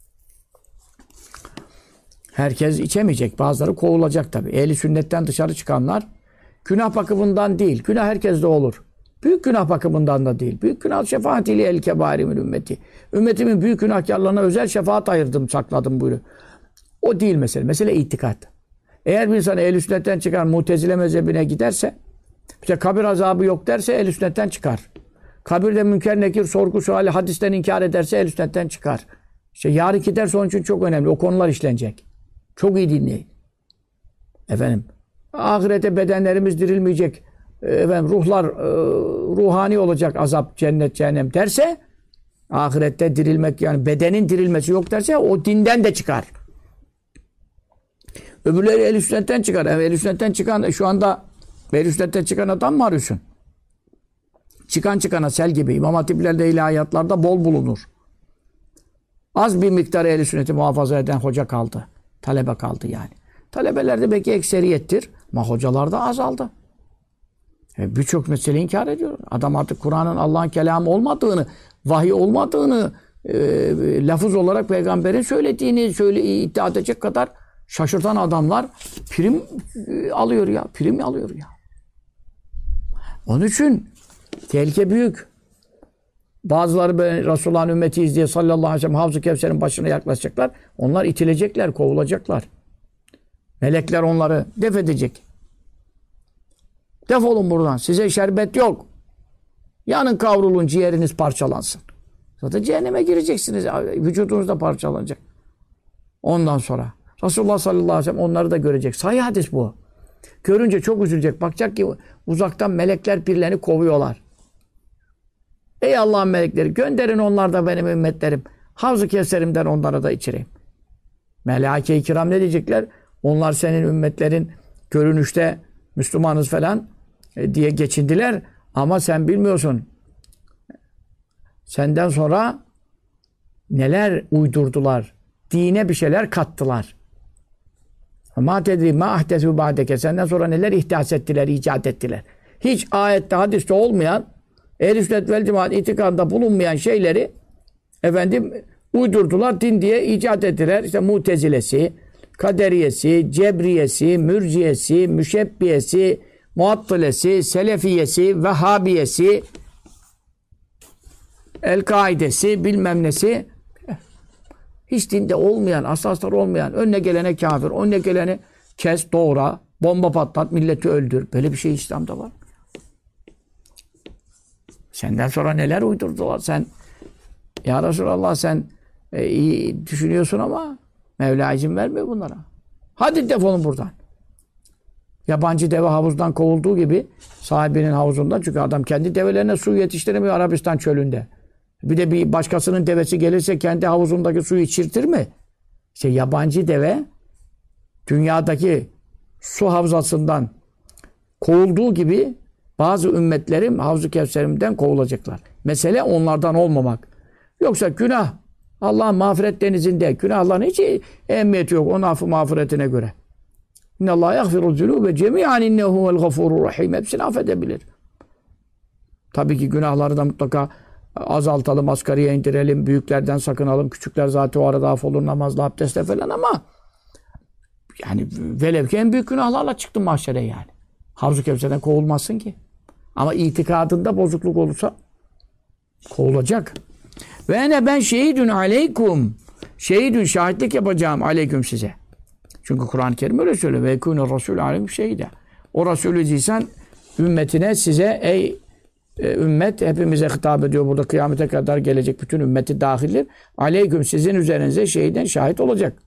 Herkes içemeyecek. Bazıları kovulacak tabii. Ehli sünnetten dışarı çıkanlar günah bakımından değil. Günah herkeste olur. Büyük günah bakımından da değil. Büyük günah şefaatiyle el kebarimül ümmeti. Ümmetimin büyük günahkarlarına özel şefaat ayırdım, sakladım buyuruyor. O değil mesele. Mesele itikat. Eğer bir insan ehl-i sünnetten çıkar, Mutezile mezhebine giderse, işte kabir azabı yok derse ehl-i sünnetten çıkar. Kabirde münker nekir, sorgu suali, hadisten inkar ederse ehl-i sünnetten çıkar. İşte yarınki ders onun için çok önemli. O konular işlenecek. Çok iyi dinleyin. Efendim, ahirete bedenlerimiz dirilmeyecek. Efendim, ruhlar ruhani olacak, azap, cennet, cehennem derse, ahirette dirilmek yani bedenin dirilmesi yok derse o dinden de çıkar. Öbürleri ehl-i sünnetten çıkar. Ehl-i sünnetten çıkan şu anda ehl-i sünnetten çıkan adam mı arıyorsun? Çıkan çıkana sel gibi. İmam hatiplerde, ilahiyatlarda bol bulunur. Az bir miktarı ehl-i sünneti muhafaza eden hoca kaldı. Talebe kaldı yani. Talebelerde belki ekseriyettir ama hocalarda azaldı. Birçok meseleyi inkar ediyor. Adam artık Kur'an'ın Allah'ın kelamı olmadığını, vahiy olmadığını, lafız olarak peygamberin söylediğini iddia edecek kadar şaşırtan adamlar prim alıyor ya. Prim alıyor ya. Onun için tehlike büyük. Bazıları böyle Resulullah'ın ümmetiyiz diye sallallahu aleyhi ve sellem Havz-ı Kevser'in başına yaklaşacaklar. Onlar itilecekler, kovulacaklar. Melekler onları def edecek. Defolun buradan. Size şerbet yok. Yanın kavrulun, ciğeriniz parçalansın. Zaten cehenneme gireceksiniz. Vücudunuz da parçalanacak. Ondan sonra Resulullah sallallahu aleyhi ve sellem onları da görecek. Sahih hadis bu. Görünce çok üzülecek. Bakacak ki uzaktan melekler birilerini kovuyorlar. Ey Allah'ın melekleri, gönderin onlar da benim ümmetlerim. Havz-ı Kevser'imden onlara da içireyim. Melaike-i kiram ne diyecekler? Onlar senin ümmetlerin görünüşte Müslümanız falan diye geçindiler. Ama sen bilmiyorsun. Senden sonra neler uydurdular? Dine bir şeyler kattılar. Ma tedri ma ahdesu ba'deke. Senden sonra neler ihdas ettiler, icat ettiler. Hiç ayette, hadiste olmayan, ehl-i sünnet vel cemaat itikadında bulunmayan şeyleri uydurdular, din diye icat ettiler. İşte Mutezilesi, Kaderiyesi, Cebriyesi, Mürciyesi, Müşebbiyesi, Muattilesi, Selefiyesi, Vehhabiyesi, El-Kaidesi, bilmem nesi. Hiç dinde olmayan, asaslar olmayan, önüne gelene kafir, önüne gelene kes, doğra, bomba patlat, milleti öldür. Böyle bir şey İslam'da var. Senden sonra neler uydurdular? Sen, ya Resulallah, sen iyi düşünüyorsun ama Mevla izin vermiyor bunlara. Hadi defolun buradan. Yabancı deve havuzdan kovulduğu gibi sahibinin havuzundan, çünkü adam kendi develerine su yetiştiremiyor Arabistan çölünde. Bir de bir başkasının devesi gelirse kendi havuzundaki suyu içirtir mi? İşte yabancı deve dünyadaki su havzasından kovulduğu gibi bazı ümmetlerim Havz-ı Kevser'imden kovulacaklar. Mesele onlardan olmamak. Yoksa günah Allah'ın mağfiret denizinde, günahların hiç ehemmiyeti yok onun affı mağfiretine göre. İnnallâhe yagfirul zunûbe cemî'an innehu huvel gafûrur rahîm. Hepsini affedebilir. Tabii ki günahları da mutlaka azaltalım, asgariye indirelim, büyüklerden sakınalım, küçükler zaten o arada affolur namazla, abdestle falan, ama yani velev ki en büyük günahlarla çıktın mahşere yani. Havz-ı Kevser'den kovulmazsın ki. Ama itikadında bozukluk olursa kovulacak. Ve ben şehidun aleykum. Şehidun, şahitlik yapacağım aleyküm size. Çünkü Kur'an-ı Kerim öyle söylüyor. Ve yekûne rasûlü aleyküm şehide. O Resulü değilsen ümmetine, size ey ümmet, hepimize hitap ediyor burada, kıyamete kadar gelecek bütün ümmeti dahildir. Aleyküm, sizin üzerinize şehiden şahit olacak.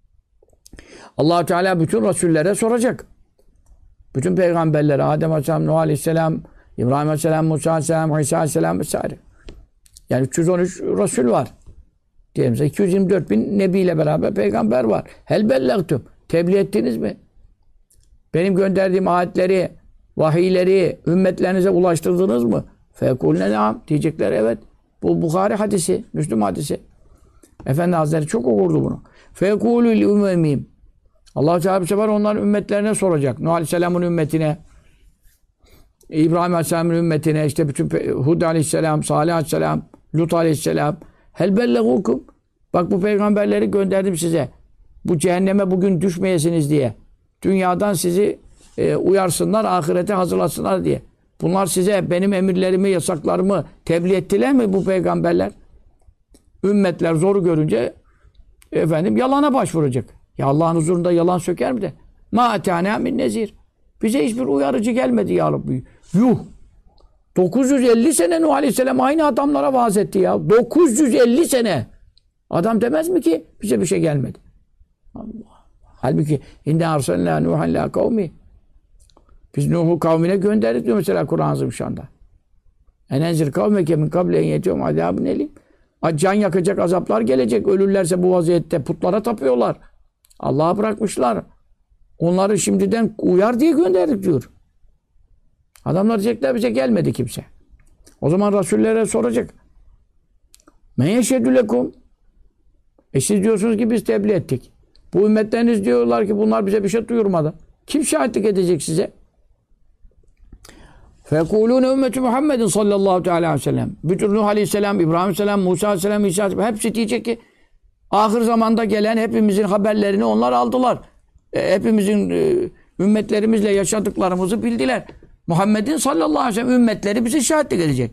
Allah-u Teala bütün Resullere soracak. Bütün peygamberlere, Adem Aleyhisselam, Nuh Aleyhisselam, İbrahim Aleyhisselam, Musa Aleyhisselam, İsa Aleyhisselam vesaire. Yani 313 Resul var. Diyelim 224 bin Nebi ile beraber peygamber var. Hel bellegtum. Tebliğ ettiniz mi? Benim gönderdiğim ayetleri, vahiyleri ümmetlerinize ulaştırdınız mı? Fekulne neam. Diyecekler evet. Bu Bukhari hadisi, Müslüm hadisi. Efendi Hazretleri çok okurdu bunu. Fekulül ümmemim. Allah-u Teala bir sefer onların ümmetlerine soracak. Nuh Aleyhisselam'ın ümmetine, İbrahim Aleyhisselam'ın ümmetine, işte bütün Hud Aleyhisselam, Salih Aleyhisselam, Lut Aleyhisselam. Hel bellegukum. Bak bu peygamberleri gönderdim size. Bu cehenneme bugün düşmeyesiniz diye. Dünyadan sizi uyarsınlar, ahirete hazırlasınlar diye. Bunlar size benim emirlerimi, yasaklarımı tebliğ ettiler mi bu peygamberler? Ümmetler zoru görünce yalana başvuracak. Ya Allah'ın huzurunda yalan söker mi de? Ma atâne min nezir. Bize hiçbir uyarıcı gelmedi ya Rabbi. Yuh! 950 sene Nuh Aleyhisselam aynı adamlara vaaz etti ya. 950 sene. Adam demez mi ki bize bir şey gelmedi? Allah. Halbuki inne arsalnâ Nuhan lâ kavmi. Biz Nuh'u kavmine gönderdik diyor mesela Kur'an-ı Azimüşşan'da. Enenzir kavmeke min kable en yetiyum azâbun elim. Can yakacak azaplar gelecek. Ölürlerse bu vaziyette putlara tapıyorlar. Allah'a bırakmışlar. Onları şimdiden uyar diye gönderdik diyor. Adamlar diyecekler bize gelmedi kimse. O zaman Resullere soracak. Men yeşhedü lekum. Siz diyorsunuz ki biz tebliğ ettik. Bu ümmetleriniz diyorlar ki bunlar bize bir şey duyurmadı. Kim şahitlik edecek size? Fekulûne ümmeti Muhammedin sallallahu aleyhi ve sellem. Bütün Nuh Aleyhisselam, İbrahim Aleyhisselam, Musa Aleyhisselam, İsa Aleyhisselam hepsi diyecek ki ahir zamanda gelen hepimizin haberlerini onlar aldılar. Hepimizin ümmetlerimizle yaşadıklarımızı bildiler. Muhammed'in sallallahu aleyhi ve sellem ümmetleri bize şahitlik edecek.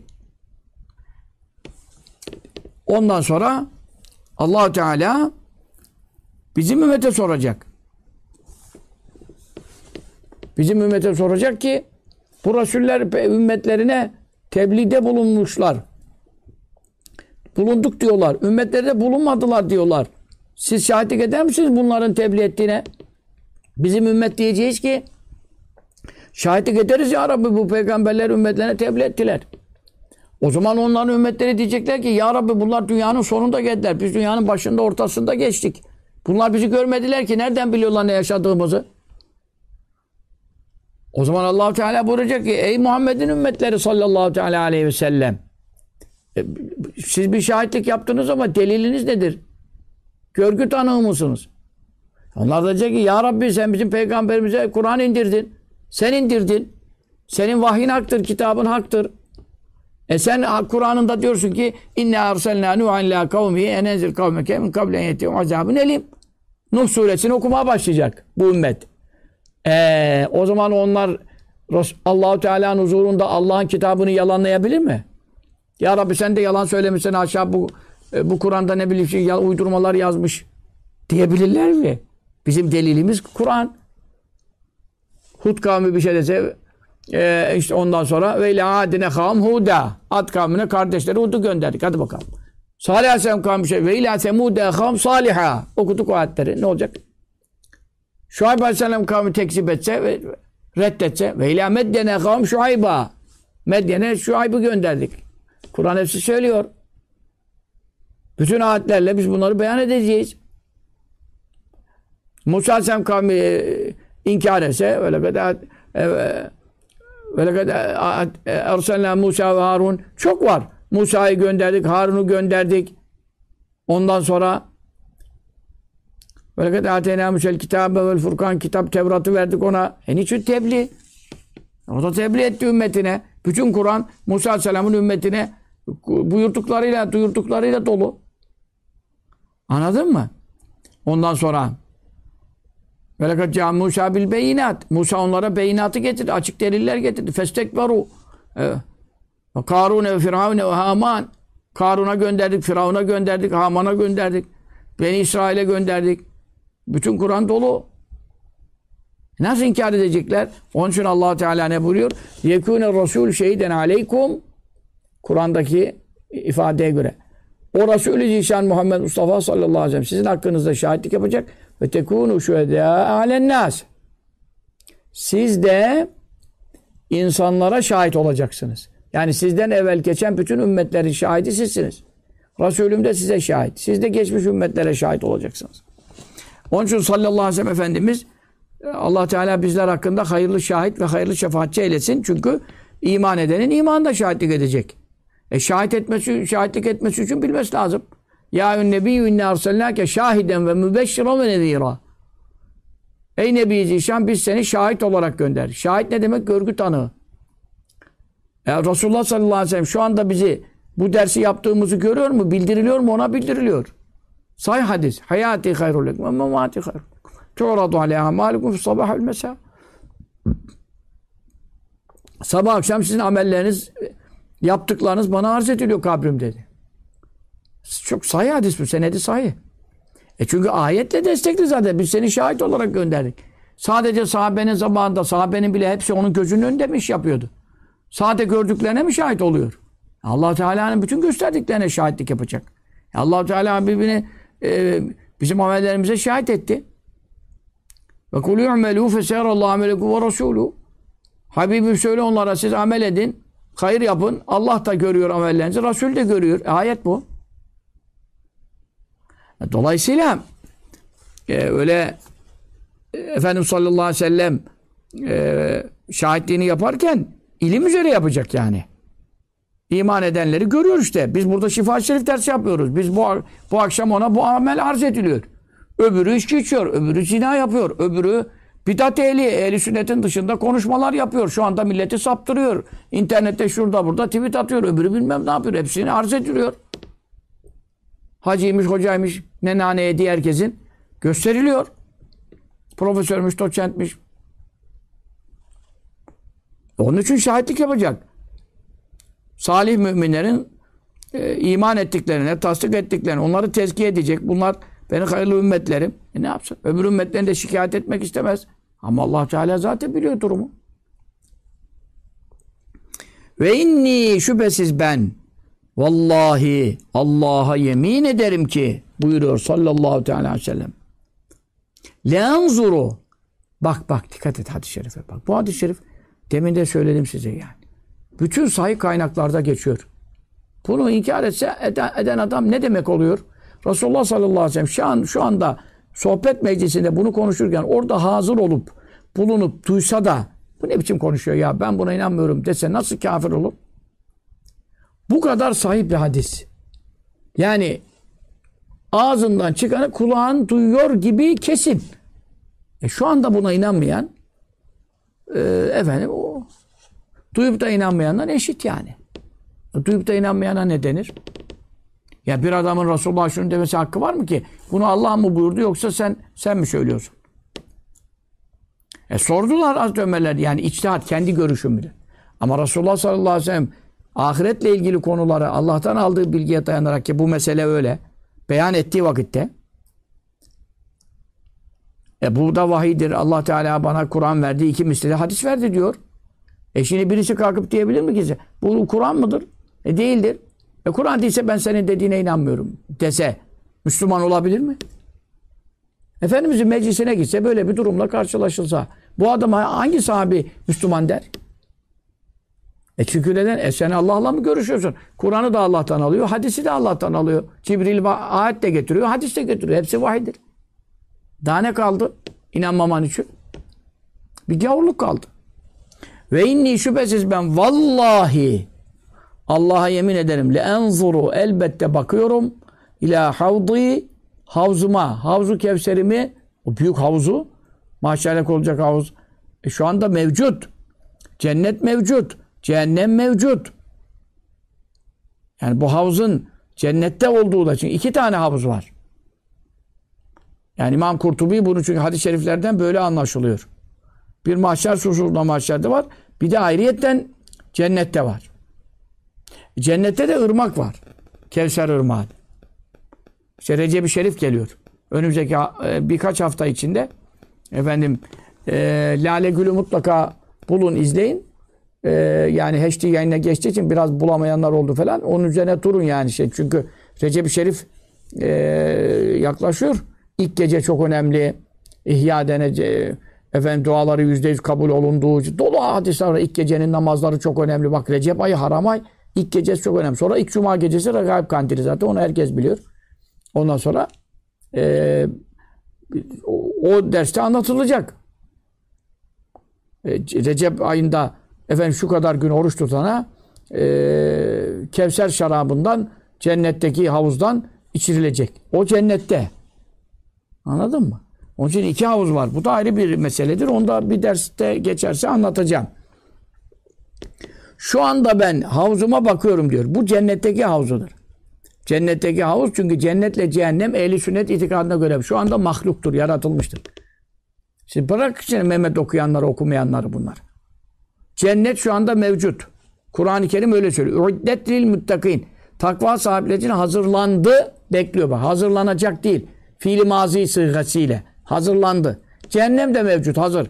Ondan sonra Allah-u Teala bizim ümmete soracak. Bizim ümmete soracak ki bu Resuller ümmetlerine tebliğde bulunmuşlar. Bulunduk diyorlar. Ümmetleri de bulunmadılar diyorlar. Siz şahitlik eder misiniz bunların tebliğ ettiğine? Bizim ümmet diyeceğiz ki şahitlik ederiz ya Rabbi, bu peygamberler ümmetlerine tebliğ ettiler. O zaman onların ümmetleri diyecekler ki ya Rabbi bunlar dünyanın sonunda geldiler. Biz dünyanın başında ortasında geçtik. Bunlar bizi görmediler ki nereden biliyorlar ne yaşadığımızı? O zaman Allah-u Teala buyuracak ki ey Muhammed'in ümmetleri sallallahu aleyhi ve sellem, Siz bir şahitlik yaptınız ama deliliniz nedir? Görgü tanığı mısınız? Onlar da diyecek ki ya Rabbi sen bizim peygamberimize Kur'an indirdin. Sen indirdin. Senin vahyin haktır, kitabın haktır. Sen Kur'an'ında diyorsun ki inna arsalna nuhan la kavmihi en enzir kavmeke min kablen yetihum azabun elim. Nuh suresini okumaya başlayacak bu ümmet. O zaman onlar Allah-u Teala'nın huzurunda Allah'ın kitabını yalanlayabilir mi? Ya Rabbi sen de yalan söylemişsin aşağı bu Kur'an'da ne bileyim uydurmalar yazmış diyebilirler mi? Bizim delilimiz Kur'an. Hud kavmi bir şey dese işte ondan sonra ve ilâ âdine kavm Hudâ. Ad kavmine kardeşleri Hud'u gönderdik. Hadi bakalım. Salih Aleyhisselam kavmi şey ve ilâ semûdâ kavm Salihâ. Okuduk o ayetleri. Ne olacak? Şuayb Aleyhisselam kavmi tekzip etse ve reddetse ve ilâ Medyene kavm Şuaybâ. Medyen'e Şuayb'ı gönderdik. Kur'an hepsi söylüyor. Bütün ayetlerle biz bunları beyan edeceğiz. Musa Aleyhisselam kavmi inkar etse ve erselnâ Musa ve Harun çok var. Musa'yı gönderdik, Harun'u gönderdik. Ondan sonra ve lekad âteynâ Musa'l kitâbe vel furkan kitap Tevrat'ı verdik ona. Niçin tebliğ? O da tebliğ etti ümmetine. Bütün Kur'an Musa Aleyhisselam'ın ümmetine duyurduklarıyla dolu. Anladın mı? Ondan sonra ve lekad câ Musâ bil beyinat. Musa onlara beyinatı getirdi. Açık deliller getirdi. Festekberu. Karun ve Firavun ve Haman. Karun'a gönderdik, Firavun'a gönderdik, Haman'a gönderdik. Beni İsrail'e gönderdik. Bütün Kur'an dolu. Nasıl inkar edecekler? Onun için Allah Teala ne buyuruyor? Yekûne rasûl şehiden aleykum. Kur'an'daki ifadeye göre. O Resul-i Zişan Muhammed Mustafa sallallahu aleyhi ve sellem sizin hakkınızda şahitlik yapacak. Ve tekûnû şühedâ alennâs. Siz de insanlara şahit olacaksınız. Yani sizden evvel geçen bütün ümmetlerin şahidi sizsiniz. Resulüm de size şahit. Siz de geçmiş ümmetlere şahit olacaksınız. Onun için sallallahu aleyhi ve sellem Efendimiz Allah Teala bizler hakkında hayırlı şahit ve hayırlı şefaatçi eylesin. Çünkü iman edenin imanında şahitlik edecek. Şahitlik etmesi için bilmesi lazım. Ya nebiyyü inne arsalnâke şahiden ve mübeşşiran ve nezîrâ. Ey Nebi Zişan biz seni şahit olarak gönderdik. Şahit ne demek? Görgü tanığı. Resulullah sallallahu aleyhi ve sellem şu anda bizi bu dersi yaptığımızı görüyor mu? Bildiriliyor mu? Ona bildiriliyor. Sahih hadis. Hayati hayrul lekum ve memati hayrul lekum. Tu'radu aleyha mâlikum fi sabah ve mesâ. Sabah akşam sizin amelleriniz, yaptıklarınız bana arz ediliyor kabrim dedi. Çok sahih hadis bu. Senedi sahih. Çünkü ayetle destekli zaten. Biz seni şahit olarak gönderdik. Sadece sahabenin zamanında, sahabenin bile hepsi onun gözünün önünde mi iş yapıyordu? Sade gördüklerine mi şahit oluyor? Allah Teala'nın bütün gösterdiklerine şahitlik yapacak. Allah Teala Habibini bizim amellerimize şahit etti. Ve kulû u'melû feseyarallâhu amelekum ve rasûlû. Habibim söyle onlara siz amel edin, hayır yapın. Allah da görüyor amellerinizi, Resul de görüyor. Ayet bu. Dolayısıyla öyle Efendimiz sallallahu aleyhi ve sellem şahitliğini yaparken ilim üzere yapacak yani. İman edenleri görüyor işte. Biz burada şifa-i şerif dersi yapıyoruz. Biz bu akşam ona bu amel arz ediliyor. Öbürü içki içiyor, öbürü zina yapıyor, öbürü bidat ehli sünnetin dışında konuşmalar yapıyor. Şu anda milleti saptırıyor. İnternette şurada burada tweet atıyor, öbürü bilmem ne yapıyor. Hepsini arz ediliyor. Hacıymış, hocaymış, ne nane yediği herkesin gösteriliyor. Profesörmüş, doçentmiş. Onun için şahitlik yapacak. Salih müminlerin iman ettiklerine, tasdik ettiklerine, onları tezkiye edecek. Bunlar benim hayırlı ümmetlerim. Ne yapsın? Öbür ümmetlerini de şikayet etmek istemez. Ama Allah Teala zaten biliyor durumu. Ve inni şüphesiz ben vallahi Allah'a yemin ederim ki buyuruyor sallallahu aleyhi ve sellem. Leanzuru. Bak dikkat et hadis-i şerife. Bak bu hadis-i şerif demin de söyledim size yani. Bütün sahih kaynaklarda geçiyor. Bunu inkar eden adam ne demek oluyor? Resulullah sallallahu aleyhi ve sellem şu anda sohbet meclisinde bunu konuşurken orada hazır olup bulunup duysa da bu ne biçim konuşuyor ya ben buna inanmıyorum dese nasıl kafir olur? Bu kadar sahih bir hadis. Yani ağzından çıkanı kulağın duyuyor gibi kesin. Şu anda buna inanmayan efendim o duyup da inanmayanlar eşit yani. Duyup da inanmayana ne denir? Ya bir adamın Resulullah şunu demesi hakkı var mı ki? Bunu Allah mı buyurdu yoksa sen mi söylüyorsun? Sordular Hazreti Ömerler, yani içtihat, kendi görüşümdü. Ama Resulullah sallallahu aleyhi ve sellem ahiretle ilgili konuları Allah'tan aldığı bilgiye dayanarak ki bu mesele öyle beyan ettiği vakitte bu da vahiydir. Allah Teala bana Kur'an verdi, 2 misli hadis verdi diyor. Şimdi birisi kalkıp diyebilir mi ki bu Kur'an mıdır? Değildir. Kur'an değilse ben senin dediğine inanmıyorum dese Müslüman olabilir mi? Efendimizin meclisine gitse, böyle bir durumla karşılaşılsa bu adama hangi sahabi Müslüman der? Çünkü neden? Sen Allah'la mı görüşüyorsun? Kur'an'ı da Allah'tan alıyor, hadisi de Allah'tan alıyor. Cibril ayet de getiriyor, hadis de getiriyor. Hepsi vahiydir. Daha ne kaldı? İnanmaman için. Bir gavurluk kaldı. Ve inni, şüphesiz ben vallahi Allah'a yemin ederim, le enzuru, elbette bakıyorum, ila havdi, havzuma, havzu kevserimi, o büyük havuzu, mahşerek olacak havuz. Şu anda mevcut. Cennet mevcut. Cehennem mevcut. Yani bu havuzun cennette olduğu da, çünkü 2 tane havuz var. Yani İmam Kurtubi bunu, çünkü hadis-i şeriflerden böyle anlaşılıyor. Bir mahşer susuzluğunda mahşerde var. Bir de ayrıyetten cennette var. Cennette de ırmak var. Kevser ırmağı. İşte Recep-i Şerif geliyor. Önümüzdeki birkaç hafta içinde efendim Lale Gül'ü mutlaka bulun, izleyin. Yani HD yayına geçtiği için biraz bulamayanlar oldu falan. Onun üzerine durun yani. Çünkü Recep-i Şerif yaklaşıyor. İlk gece çok önemli. İhya denece efendim duaları %100 kabul olunduğu dolu hadisler var. İlk gecenin namazları çok önemli. Bak Recep ayı, haram ay. İlk gecesi çok önemli. Sonra ilk cuma gecesi Regaib Kandili, zaten onu herkes biliyor. Ondan sonra o derste anlatılacak. Recep ayında efendim şu kadar gün oruç tutana Kevser şarabından cennetteki havuzdan içirilecek. O cennette. Anladın mı? Onun için 2 havuz var. Bu da ayrı bir meseledir. Onu da bir derste geçerse anlatacağım. Şu anda ben havuzuma bakıyorum diyor. Bu cennetteki havuzudur. Cennetteki havuz, çünkü cennetle cehennem ehli sünnet itikadına göre şu anda mahluktur, yaratılmıştır. Şimdi bırak şimdi Mehmet okuyanları, okumayanları bunlar. Cennet şu anda mevcut. Kur'an-ı Kerim öyle söylüyor. Uiddet lil muttakin. Takva sahipleri için hazırlandı, bekliyor. Bak, hazırlanacak değil. Fiili mazi sığgasıyla. Hazırlandı. Cehennem de mevcut, hazır.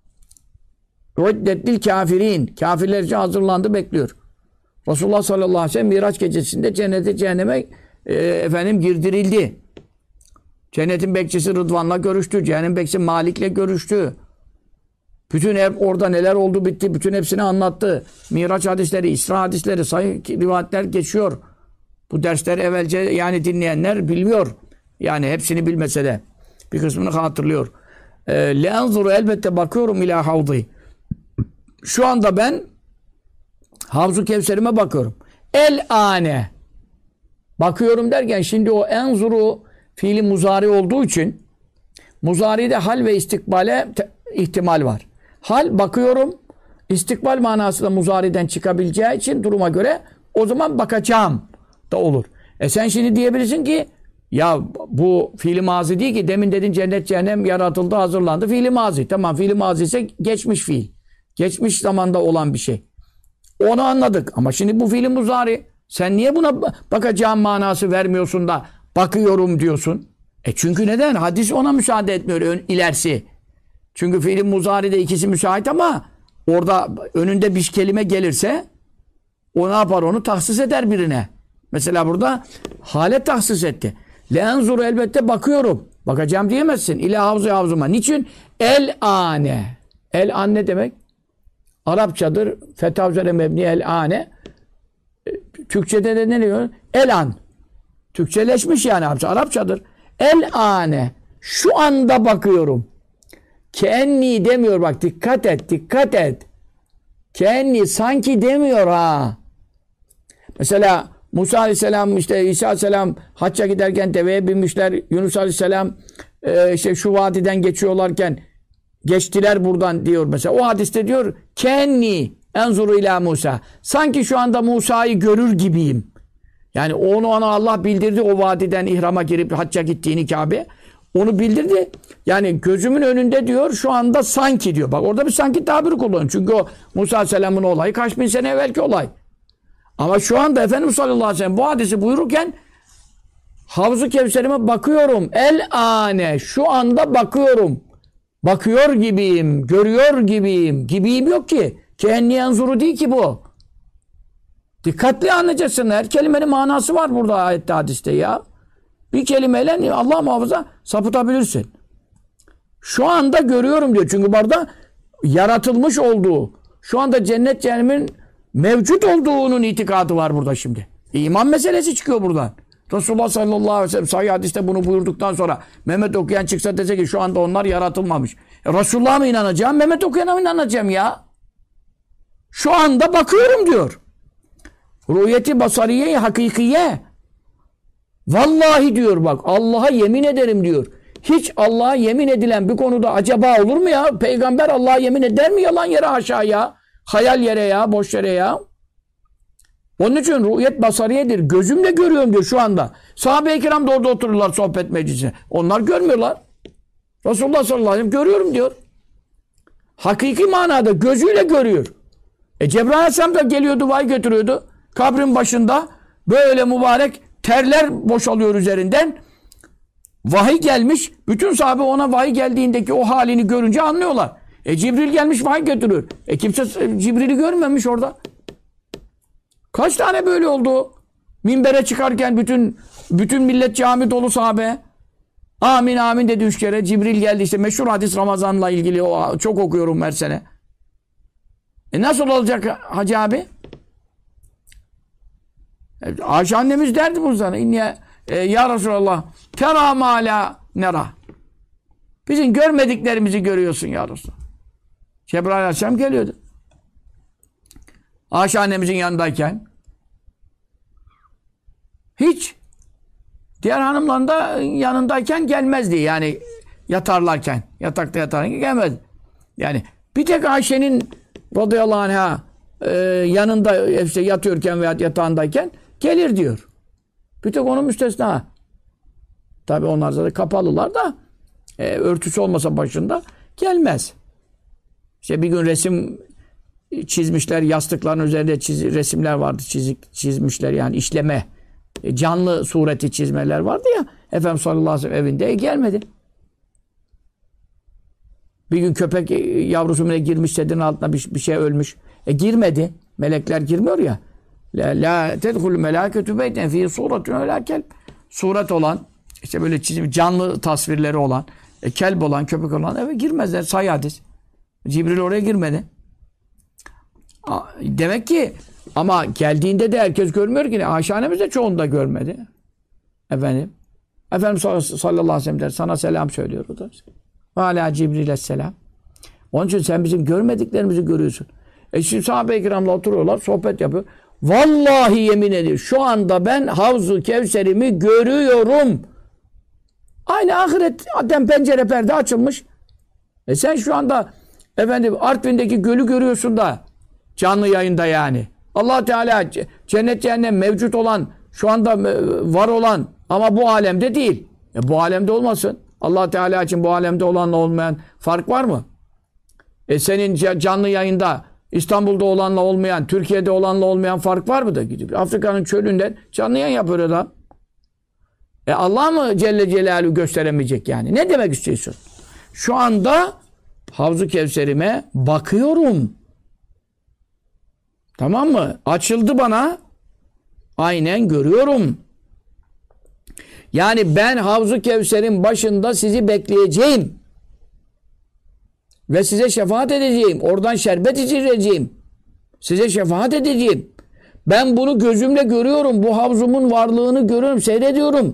Uiddet lil kafirin. Kafirler için hazırlandı, bekliyor. Resulullah sallallahu aleyhi ve sellem Miraç gecesinde cennete, cehenneme efendim girdirildi. Cennetin bekçisi Rıdvan'la görüştü. Cehennem bekçisi Malik'le görüştü. Bütün orada neler oldu bitti. Bütün hepsini anlattı. Miraç hadisleri, İsra hadisleri, sahih rivayetler geçiyor. Bu dersleri evvelce yani dinleyenler bilmiyor. Yani hepsini bilmese de bir kısmını hatırlıyor. Le'enzuru, elbette bakıyorum ila havdi. Şu anda ben Havzu Kevser'ime bakıyorum. El-ane. Bakıyorum derken şimdi o enzuru fiili muzari olduğu için muzari'de hal ve istikbale ihtimal var. Hal bakıyorum, istikbal manasında muzari'den çıkabileceği için duruma göre o zaman bakacağım da olur. Sen şimdi diyebilirsin ki ya bu fiili mazi değil ki, demin dedin cennet cehennem yaratıldı, hazırlandı, fiili mazi. Tamam, fiili mazi ise geçmiş fiil. Geçmiş zamanda olan bir şey. Onu anladık. Ama şimdi bu fiil muzari. Sen niye buna bakacağım manası vermiyorsun da bakıyorum diyorsun? Çünkü neden? Hadis ona müsaade etmiyor ilerisi. Çünkü fiil muzari'de ikisi müsait ama orada önünde bir kelime gelirse o ne yapar? Onu tahsis eder birine. Mesela burada hale tahsis etti. Leenzuru, elbette bakıyorum. Bakacağım diyemezsin. İlâ havzu havzuma. Niçin? El-âne. El-âne ne demek? Arapçadır. Fetha üzere mebni el-âne. Türkçede de ne diyor? El-an. Türkçeleşmiş yani Arapçadır. El-âne. Şu anda bakıyorum. Kenni demiyor, bak dikkat et, dikkat et. Kenni sanki demiyor ha. Mesela Musa Aleyhisselam, işte İsa Aleyhisselam hacca giderken deveye binmişler. Yunus Aleyhisselam işte şu vadiden geçiyorlarken geçtiler buradan diyor mesela. O hadiste diyor kenni enzuru ila Musa. Sanki şu anda Musa'yı görür gibiyim. Yani ona Allah bildirdi, o vadiden ihrama girip hacca gittiğini Kabe. Onu bildirdi. Yani gözümün önünde diyor şu anda sanki diyor. Bak orada bir sanki tabiri kullanıyor. Çünkü o Musa Aleyhisselam'ın olayı kaç bin sene evvelki olay. Ama şu anda Efendimiz sallallahu aleyhi ve sellem bu hadisi buyururken Havz-ı Kevser'ime bakıyorum. El-ane. Şu anda bakıyorum. Bakıyor gibiyim. Görüyor gibiyim. Gibiyim yok ki. Kenni enzuru değil ki bu. Dikkatli anlayacaksın. Her kelimenin manası var burada ayette, hadiste ya. Bir kelimeyle Allah muhafaza sapıtabilirsin. Şu anda görüyorum diyor. Çünkü burada yaratılmış olduğu, şu anda cennet cehennemin mevcut olduğunun itikadı var burada şimdi. İman meselesi çıkıyor buradan. Resulullah sallallahu aleyhi ve sellem sahih hadiste bunu buyurduktan sonra Mehmet okuyan çıksa dese ki şu anda onlar yaratılmamış. Resulullah'a mı inanacağım? Mehmet okuyana mı inanacağım ya? Şu anda bakıyorum diyor. Rüyeti basariye-i hakikiye. Vallahi diyor bak, Allah'a yemin ederim diyor. Hiç Allah'a yemin edilen bir konuda acaba olur mu ya? Peygamber Allah'a yemin eder mi yalan yere, haşa ya? Hayal yere ya, boş yere ya. Onun için rüyet basariyedir. Gözümle görüyorum diyor şu anda. Sahabe-i kiram da orada otururlar sohbet meclisine. Onlar görmüyorlar. Resulullah sallallahu aleyhi ve sellem görüyorum diyor. Hakiki manada gözüyle görüyor. Cebrail aleyhisselam da geliyordu, vay götürüyordu. Kabrin başında böyle mübarek terler boşalıyor üzerinden. Vahiy gelmiş. Bütün sahabe ona vahiy geldiğindeki o halini görünce anlıyorlar. Cibril gelmiş vahiy götürüyor. Kimse Cibril'i görmemiş orada. Kaç tane böyle oldu? Minbere çıkarken bütün millet cami dolu sahabe. Amin amin dedi 3 kere. Cibril geldi işte, meşhur hadis Ramazan'la ilgili, o çok okuyorum her sene. Nasıl olacak Hacı abi? Ayşe annemiz derdi bu sana. Ya Resulallah tera ma la nera. Bizim görmediklerimizi görüyorsun ya Resulallah. Cebrail aleyhisselam geliyordu. Ayşe annemizin yanındayken hiç diğer hanımların da yanındayken gelmezdi. Yani yatarlarken, yatakta yatarken gelmezdi. Yani bir tek Ayşe'nin radıyallahu anh'a yanında işte yatıyorken veya yatağındayken gelir diyor. Bir tek onun müstesna. Tabi onlar zaten kapalılar da örtüsü olmasa başında gelmez. İşte bir gün resim çizmişler, yastıkların üzerinde resimler vardı, çizmişler yani işleme, canlı sureti çizmeler vardı ya, Efendimiz sallallahu aleyhi ve sellem evinde gelmedi. Bir gün köpek yavrusu girmiş sedinin altına, bir şey ölmüş. Girmedi. Melekler girmiyor ya. La tedhulü melâketü beyten fî suretün öyle kelp. Suret olan, işte böyle çizim, canlı tasvirleri olan, kelp olan, köpek olan eve girmezler. Sahih hadis. Cibril oraya girmedi. Demek ki ama geldiğinde de herkes görmüyor ki. Ayşe annemiz de çoğunu da görmedi. Efendimiz sallallahu aleyhi ve sellem der, sana selam söylüyor o da. Ve alâ Cibril esselam. Onun için sen bizim görmediklerimizi görüyorsun. Şimdi sahabe-i kiramla oturuyorlar, sohbet yapıyor. Vallahi yemin ediyor. Şu anda ben Havz-ı Kevser'imi görüyorum. Aynı ahiretten pencere perde açılmış. Sen şu anda Artvin'deki gölü görüyorsun da canlı yayında yani. Allah Teala cennet cehennem mevcut olan, şu anda var olan ama bu alemde değil. Bu alemde olmasın. Allah Teala için bu alemde olanla olmayan fark var mı? Senin canlı yayında İstanbul'da olanla olmayan, Türkiye'de olanla olmayan fark var mı da gidip Afrika'nın çölünden canlı yayın yapıyor adam. Allah mı Celle Celaluhu gösteremeyecek yani? Ne demek istiyorsun? Şu anda Havz-ı Kevser'ime bakıyorum. Tamam mı? Açıldı bana. Aynen görüyorum. Yani ben Havz-ı Kevser'in başında sizi bekleyeceğim. Ve size şefaat edeceğim. Oradan şerbet içireceğim. Size şefaat edeceğim. Ben bunu gözümle görüyorum. Bu havzumun varlığını görüyorum, seyrediyorum.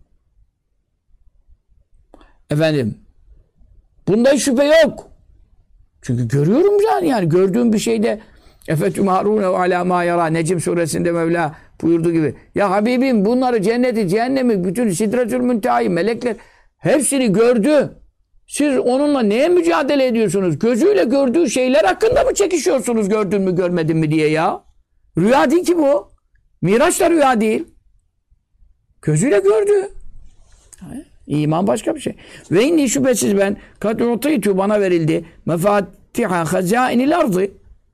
Bunda hiç şüphe yok. Çünkü görüyorum yani gördüğüm bir şeyde Efetümarûne ve alâ mâ yarâ. Necm suresinde Mevla buyurduğu gibi. Ya Habibim bunları cenneti, cehennemi, bütün Sidretül Münteha'yı, melekler hepsini gördü. Siz onunla neye mücadele ediyorsunuz? Gözüyle gördüğü şeyler hakkında mı çekişiyorsunuz gördün mü görmedin mi diye ya? Rüya değil ki bu. Miraç da rüya değil. Gözüyle gördü. İman başka bir şey. Ve inni şüphesiz ben kad utîtü bana verildi. Mefatiha hazainil ardı.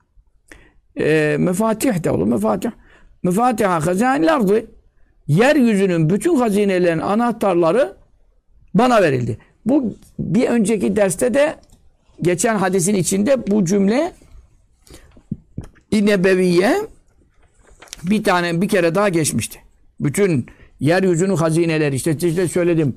Mefatih de olur. Mefatiha hazainil ardı. Yeryüzünün bütün hazinelerin anahtarları bana verildi. Bu bir önceki derste de geçen hadisin içinde bu cümle nebeviye bir kere daha geçmişti. Bütün yeryüzünün hazineleri işte söyledim.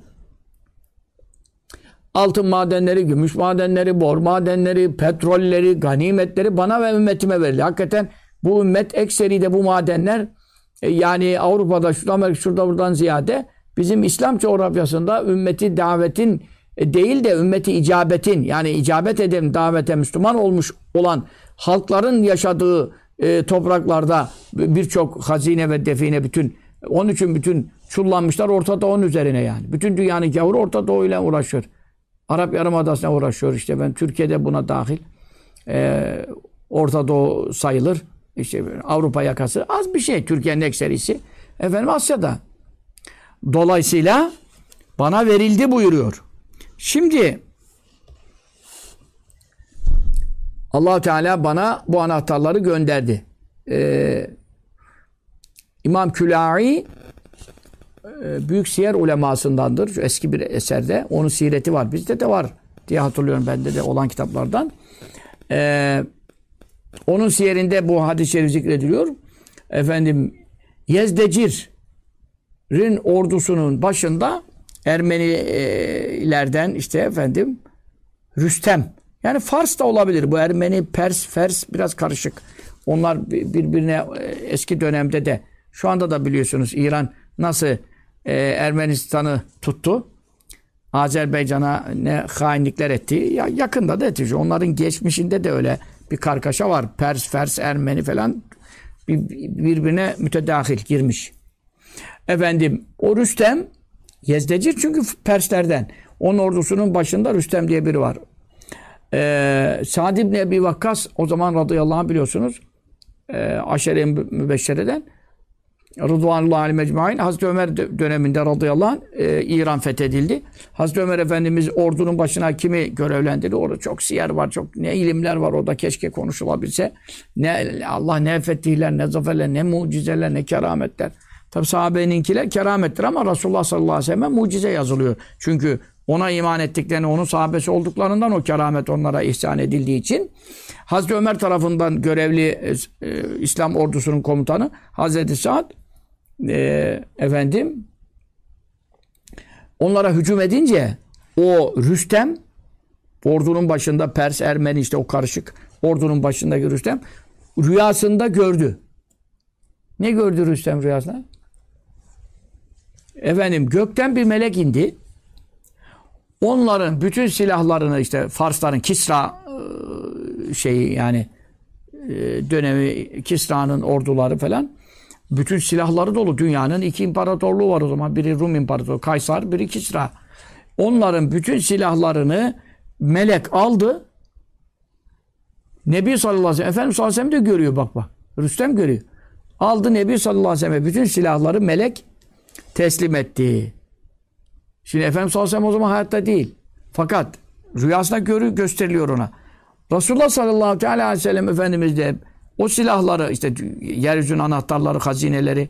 Altın madenleri, gümüş madenleri, bor madenleri, petrolleri, ganimetleri bana ve ümmetime verildi. Hakikaten bu ümmet ekseri de bu madenler yani Avrupa'da, şurada buradan ziyade bizim İslam coğrafyasında ümmeti davetin değil de ümmeti icabetin yani icabet eden davete Müslüman olmuş olan halkların yaşadığı topraklarda birçok hazine ve define onun için bütün çullanmışlar Orta Doğu'nun üzerine yani. Bütün dünyanın gavuru Orta Doğu ile uğraşıyor. Arap Yarımadası'na uğraşıyor işte ben Türkiye'de buna dahil. Orta Doğu sayılır. İşte Avrupa yakası az bir şey. Türkiye'nin ekserisi. Asya'da. Dolayısıyla bana verildi buyuruyor. Şimdi Allah Teala bana bu anahtarları gönderdi. İmam Küla'i büyük siyer ulemasındandır. Şu eski bir eserde. Onun sireti var. Bizde de var diye hatırlıyorum. Bende de olan kitaplardan. Onun siyerinde bu hadis-i şerif zikrediliyor. Yezdecir'in ordusunun başında Ermenilerden Rüstem. Yani Fars da olabilir. Bu Ermeni, Fers biraz karışık. Onlar birbirine eski dönemde de şu anda da biliyorsunuz İran nasıl Ermenistan'ı tuttu. Azerbaycan'a ne hainlikler etti. Ya yakında da etti. Onların geçmişinde de öyle bir kargaşa var. Fers, Ermeni falan birbirine mütedahil girmiş. O Rüstem Yezdecir çünkü Perslerden. Onun ordusunun başında Rüstem diye biri var. Sa'd ibn Ebi Vakkas o zaman radıyallahu anh biliyorsunuz Aşere-i Mübeşşere'den Rıdvanullahi aleyhi mecmaîn Hazreti Ömer döneminde radıyallahu anh İran fethedildi. Hazreti Ömer Efendimiz ordunun başına kimi görevlendirdi? Orada çok siyer var, çok ne ilimler var orada keşke konuşulabilse. Allah ne fetihler, ne zaferler, ne mucizeler, ne kerametler. Tabi sahabeninkiler keramettir ama Resulullah sallallahu aleyhi ve sellem mucize yazılıyor. Çünkü ona iman ettiklerini, onun sahabesi olduklarından o keramet onlara ihsan edildiği için Hazreti Ömer tarafından görevli İslam ordusunun komutanı Hazreti Sa'd onlara hücum edince o Rüstem ordunun başında Pers, Ermeni o karışık ordunun başındaki Rüstem rüyasında gördü. Ne gördü Rüstem rüyasında? Gökten bir melek indi. Onların bütün silahlarını Farsların Kisra dönemi Kisra'nın orduları falan bütün silahları dolu. Dünyanın iki imparatorluğu var o zaman. Biri Rum İmparatoru Kaysar, biri Kisra. Onların bütün silahlarını melek aldı. Nebi sallallahu aleyhi ve sellem Efendimiz sallallahu aleyhi ve sellem de görüyor bak. Rüstem görüyor. Aldı Nebi sallallahu aleyhi ve sellem bütün silahları melek teslim etti. Şimdi Efendimiz sallallahu aleyhi ve sellem o zaman hayatta değil. Fakat rüyasında gösteriliyor ona. Resulullah sallallahu aleyhi ve sellem Efendimiz de o silahları yeryüzünün anahtarları, hazineleri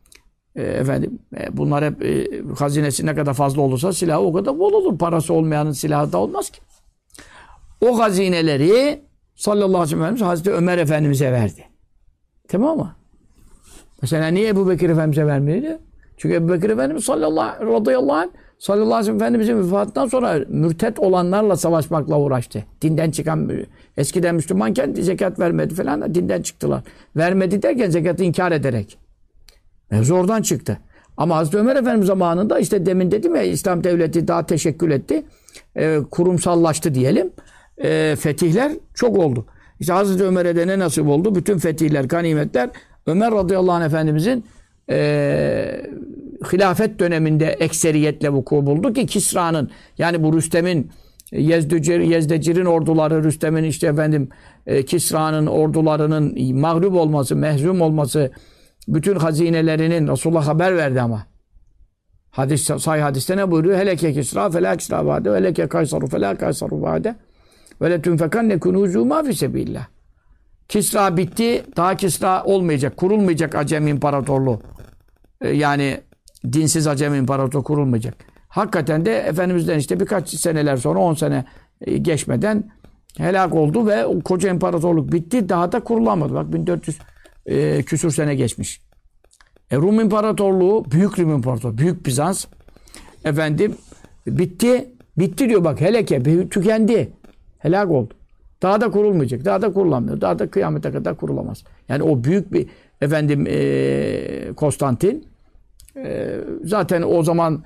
bunlar hep hazinesi ne kadar fazla olursa silahı o kadar bol olur. Parası olmayanın silahı da olmaz ki. O hazineleri sallallahu aleyhi ve sellem Hazreti Ömer Efendimiz'e verdi. Tamam mı? Mesela niye Ebu Bekir Efendimiz'e vermedi? Çünkü Ebu Bekir Efendimiz radıyallahu anh sallallahu aleyhi ve sellem Efendimiz'in vefatından sonra mürtet olanlarla savaşmakla uğraştı. Dinden çıkan, eskiden Müslümanken zekat vermedi falan, dinden çıktılar. Vermedi derken zekatı inkar ederek. Mevzu oradan çıktı. Ama Hazreti Ömer Efendimiz zamanında demin dedim ya İslam devleti daha teşekkül etti. Kurumsallaştı diyelim. Fetihler çok oldu. Hazreti Ömer'e de ne nasip oldu? Bütün fetihler, ganimetler Ömer radıyallahu anh Efendimizin hilafet döneminde ekseriyetle vuku buldu ki Kisra'nın, yani bu Rüstem'in, Yezdecir'in orduları, Rüstem'in işte efendim Kisra'nın ordularının mağlup olması, mehzum olması, bütün hazinelerinin Resulullah haber verdi ama. Sahih hadiste ne buyuruyor? Heleke Kisra felâ Kisra ba'de ve heleke Kaysaru felâ Kaysaru ba'de ve le tunfekenne kunûzû mâ fî sebîllâh. Kisra bitti. Daha Kisra olmayacak. Kurulmayacak Acem İmparatorluğu. Yani dinsiz Acem İmparatorluğu kurulmayacak. Hakikaten de Efendimiz'den işte birkaç seneler sonra, 10 sene geçmeden helak oldu ve o koca imparatorluk bitti. Daha da kurulamadı. Bak 1400 küsur sene geçmiş. Rum İmparatorluğu, Büyük Rum İmparatorluğu, Büyük Bizans efendim bitti. Bitti diyor bak, heleke, tükendi. Helak oldu. Daha da kurulmayacak. Daha da kurulamıyor. Daha da kıyamete kadar kurulamaz. Yani o büyük bir efendim Konstantin zaten o zaman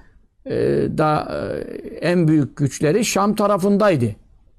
en büyük güçleri Şam tarafındaydı.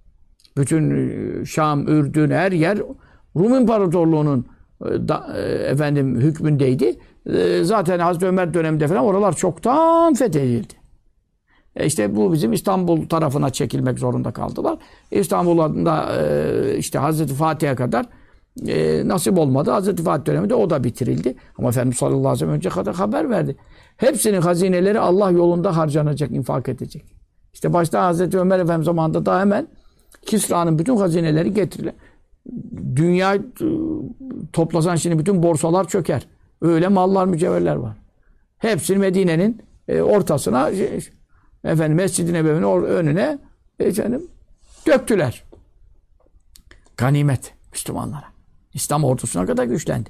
Bütün Şam, Ürdün, her yer Rum İmparatorluğu'nun efendim hükmündeydi. Zaten Hazreti Ömer döneminde falan oralar çoktan fethedildi. İşte bu bizim İstanbul tarafına çekilmek zorunda kaldılar. İstanbul'da işte Hazreti Fatih'e kadar nasip olmadı. Hazreti Fatih döneminde o da bitirildi. Ama Efendimiz sallallahu aleyhi ve sellem önce kadar haber verdi. Hepsinin hazineleri Allah yolunda harcanacak, infak edecek. İşte başta Hazreti Ömer Efendimiz zamanında da hemen Kisra'nın bütün hazineleri getirilir. Dünya toplasan şimdi bütün borsalar çöker. Öyle mallar, mücevherler var. Hepsini Medine'nin ortasına efendim Mescid-i Nebevi'nin önüne döktüler. Ganimet Müslümanlara. İslam ordusuna kadar güçlendi.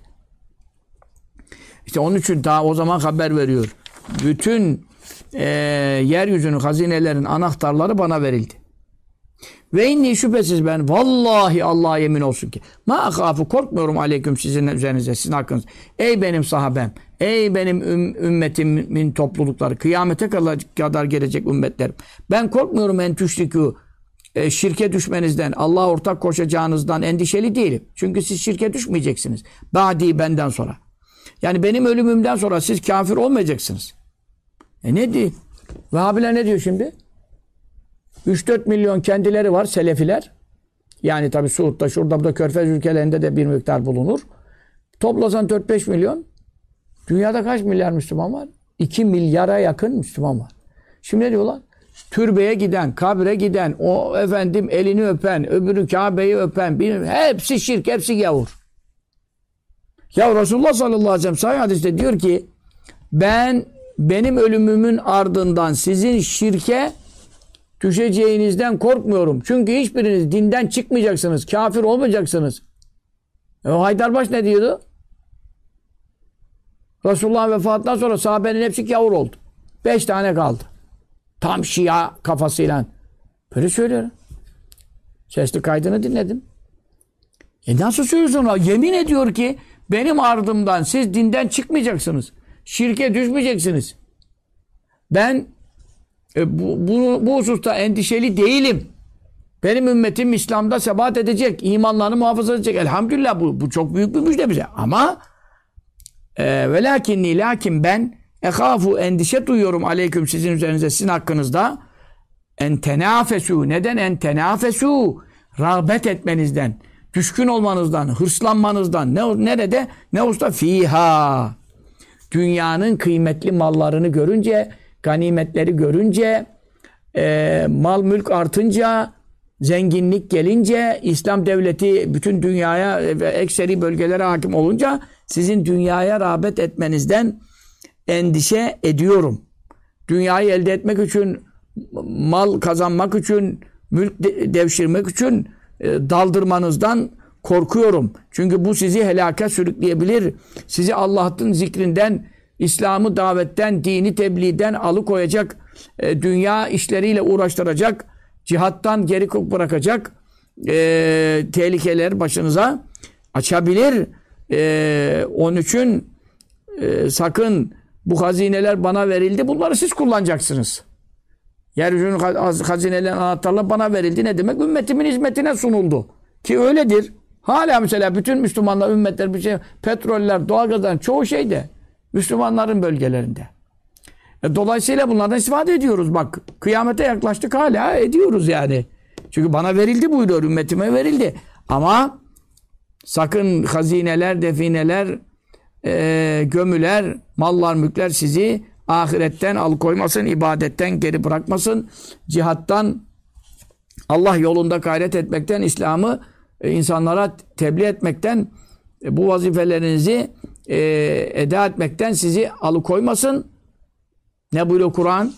İşte onun için daha o zaman haber veriyor. Bütün yeryüzünün hazinelerin anahtarları bana verildi. Ve inni şüphesiz ben vallahi Allah'a yemin olsun ki ma akhafu, korkmuyorum aleyküm sizin üzerinize, sizin hakkınız. Ey benim sahabem, ey benim ümmetimin toplulukları, kıyamete kadar gelecek ümmetlerim. Ben korkmuyorum en tüşrikû, şirke düşmenizden, Allah'a ortak koşacağınızdan endişeli değilim. Çünkü siz şirke düşmeyeceksiniz. Ba'di, benden sonra. Yani benim ölümümden sonra siz kafir olmayacaksınız. Ne diyor? Vehhabiler ne diyor şimdi? 3-4 milyon kendileri var, Selefiler. Yani tabi Suud'da, şurada, burada, Körfez ülkelerinde de bir miktar bulunur. Toplasan 4-5 milyon. Dünyada kaç milyar Müslüman var? 2 milyara yakın Müslüman var. Şimdi ne diyorlar? Türbeye giden, kabre giden, o efendim elini öpen, öbürü Kabe'yi öpen, hepsi şirk, hepsi gavur. Ya Resulullah sallallahu aleyhi ve sellem sahih hadiste diyor ki benim ölümümün ardından sizin şirke düşeceğinizden korkmuyorum. Çünkü hiçbiriniz dinden çıkmayacaksınız. Kafir olmayacaksınız. O Haydarbaş ne diyordu? Resulullah'ın vefatından sonra sahabenin hepsi gavur oldu. 5 tane kaldı. Tam Şia kafasıyla. Böyle söylüyorum. Sesli kaydını dinledim. Nasıl söylüyorsun? Yemin ediyor ki benim ardımdan siz dinden çıkmayacaksınız. Şirke düşmeyeceksiniz. Ben bu hususta endişeli değilim. Benim ümmetim İslam'da sebat edecek. İmanlarını muhafaza edecek. Elhamdülillah bu çok büyük bir müjde bize. Ama lakin ben ekhafu, endişe duyuyorum aleyküm, sizin üzerinize, sizin hakkınızda. Entenafesu. Neden entenafesu? Rağbet etmenizden, düşkün olmanızdan, hırslanmanızdan. Nerede? Ne usta? Fiha. Dünyanın kıymetli mallarını görünce, ganimetleri görünce, mal mülk artınca, zenginlik gelince, İslam devleti bütün dünyaya ve ekseri bölgelere hakim olunca sizin dünyaya rağbet etmenizden endişe ediyorum. Dünyayı elde etmek için, mal kazanmak için, mülk devşirmek için daldırmanızdan korkuyorum. Çünkü bu sizi helaka sürükleyebilir. Sizi Allah'ın zikrinden, İslam'ı davetten, dini tebliğden alıkoyacak, dünya işleriyle uğraştıracak, cihattan geri bırakacak tehlikeler başınıza açabilir. Onun için sakın, bu hazineler bana verildi, bunları siz kullanacaksınız. Yeryüzünün hazinelerin anahtarları bana verildi. Ne demek? Ümmetimin hizmetine sunuldu. Ki öyledir. Hala mesela bütün Müslümanlar, ümmetler, petroller, doğalgazların çoğu şeyde Müslümanların bölgelerinde. Dolayısıyla bunlardan istifade ediyoruz. Bak kıyamete yaklaştık hala ediyoruz yani. Çünkü bana verildi buyuruyor, ümmetime verildi. Ama sakın hazineler, defineler, gömüler, mallar, mülkler sizi ahiretten alıkoymasın, ibadetten geri bırakmasın, cihattan, Allah yolunda gayret etmekten, İslam'ı insanlara tebliğ etmekten, bu vazifelerinizi eda etmekten sizi alıkoymasın. Ne buyuruyor Kur'an?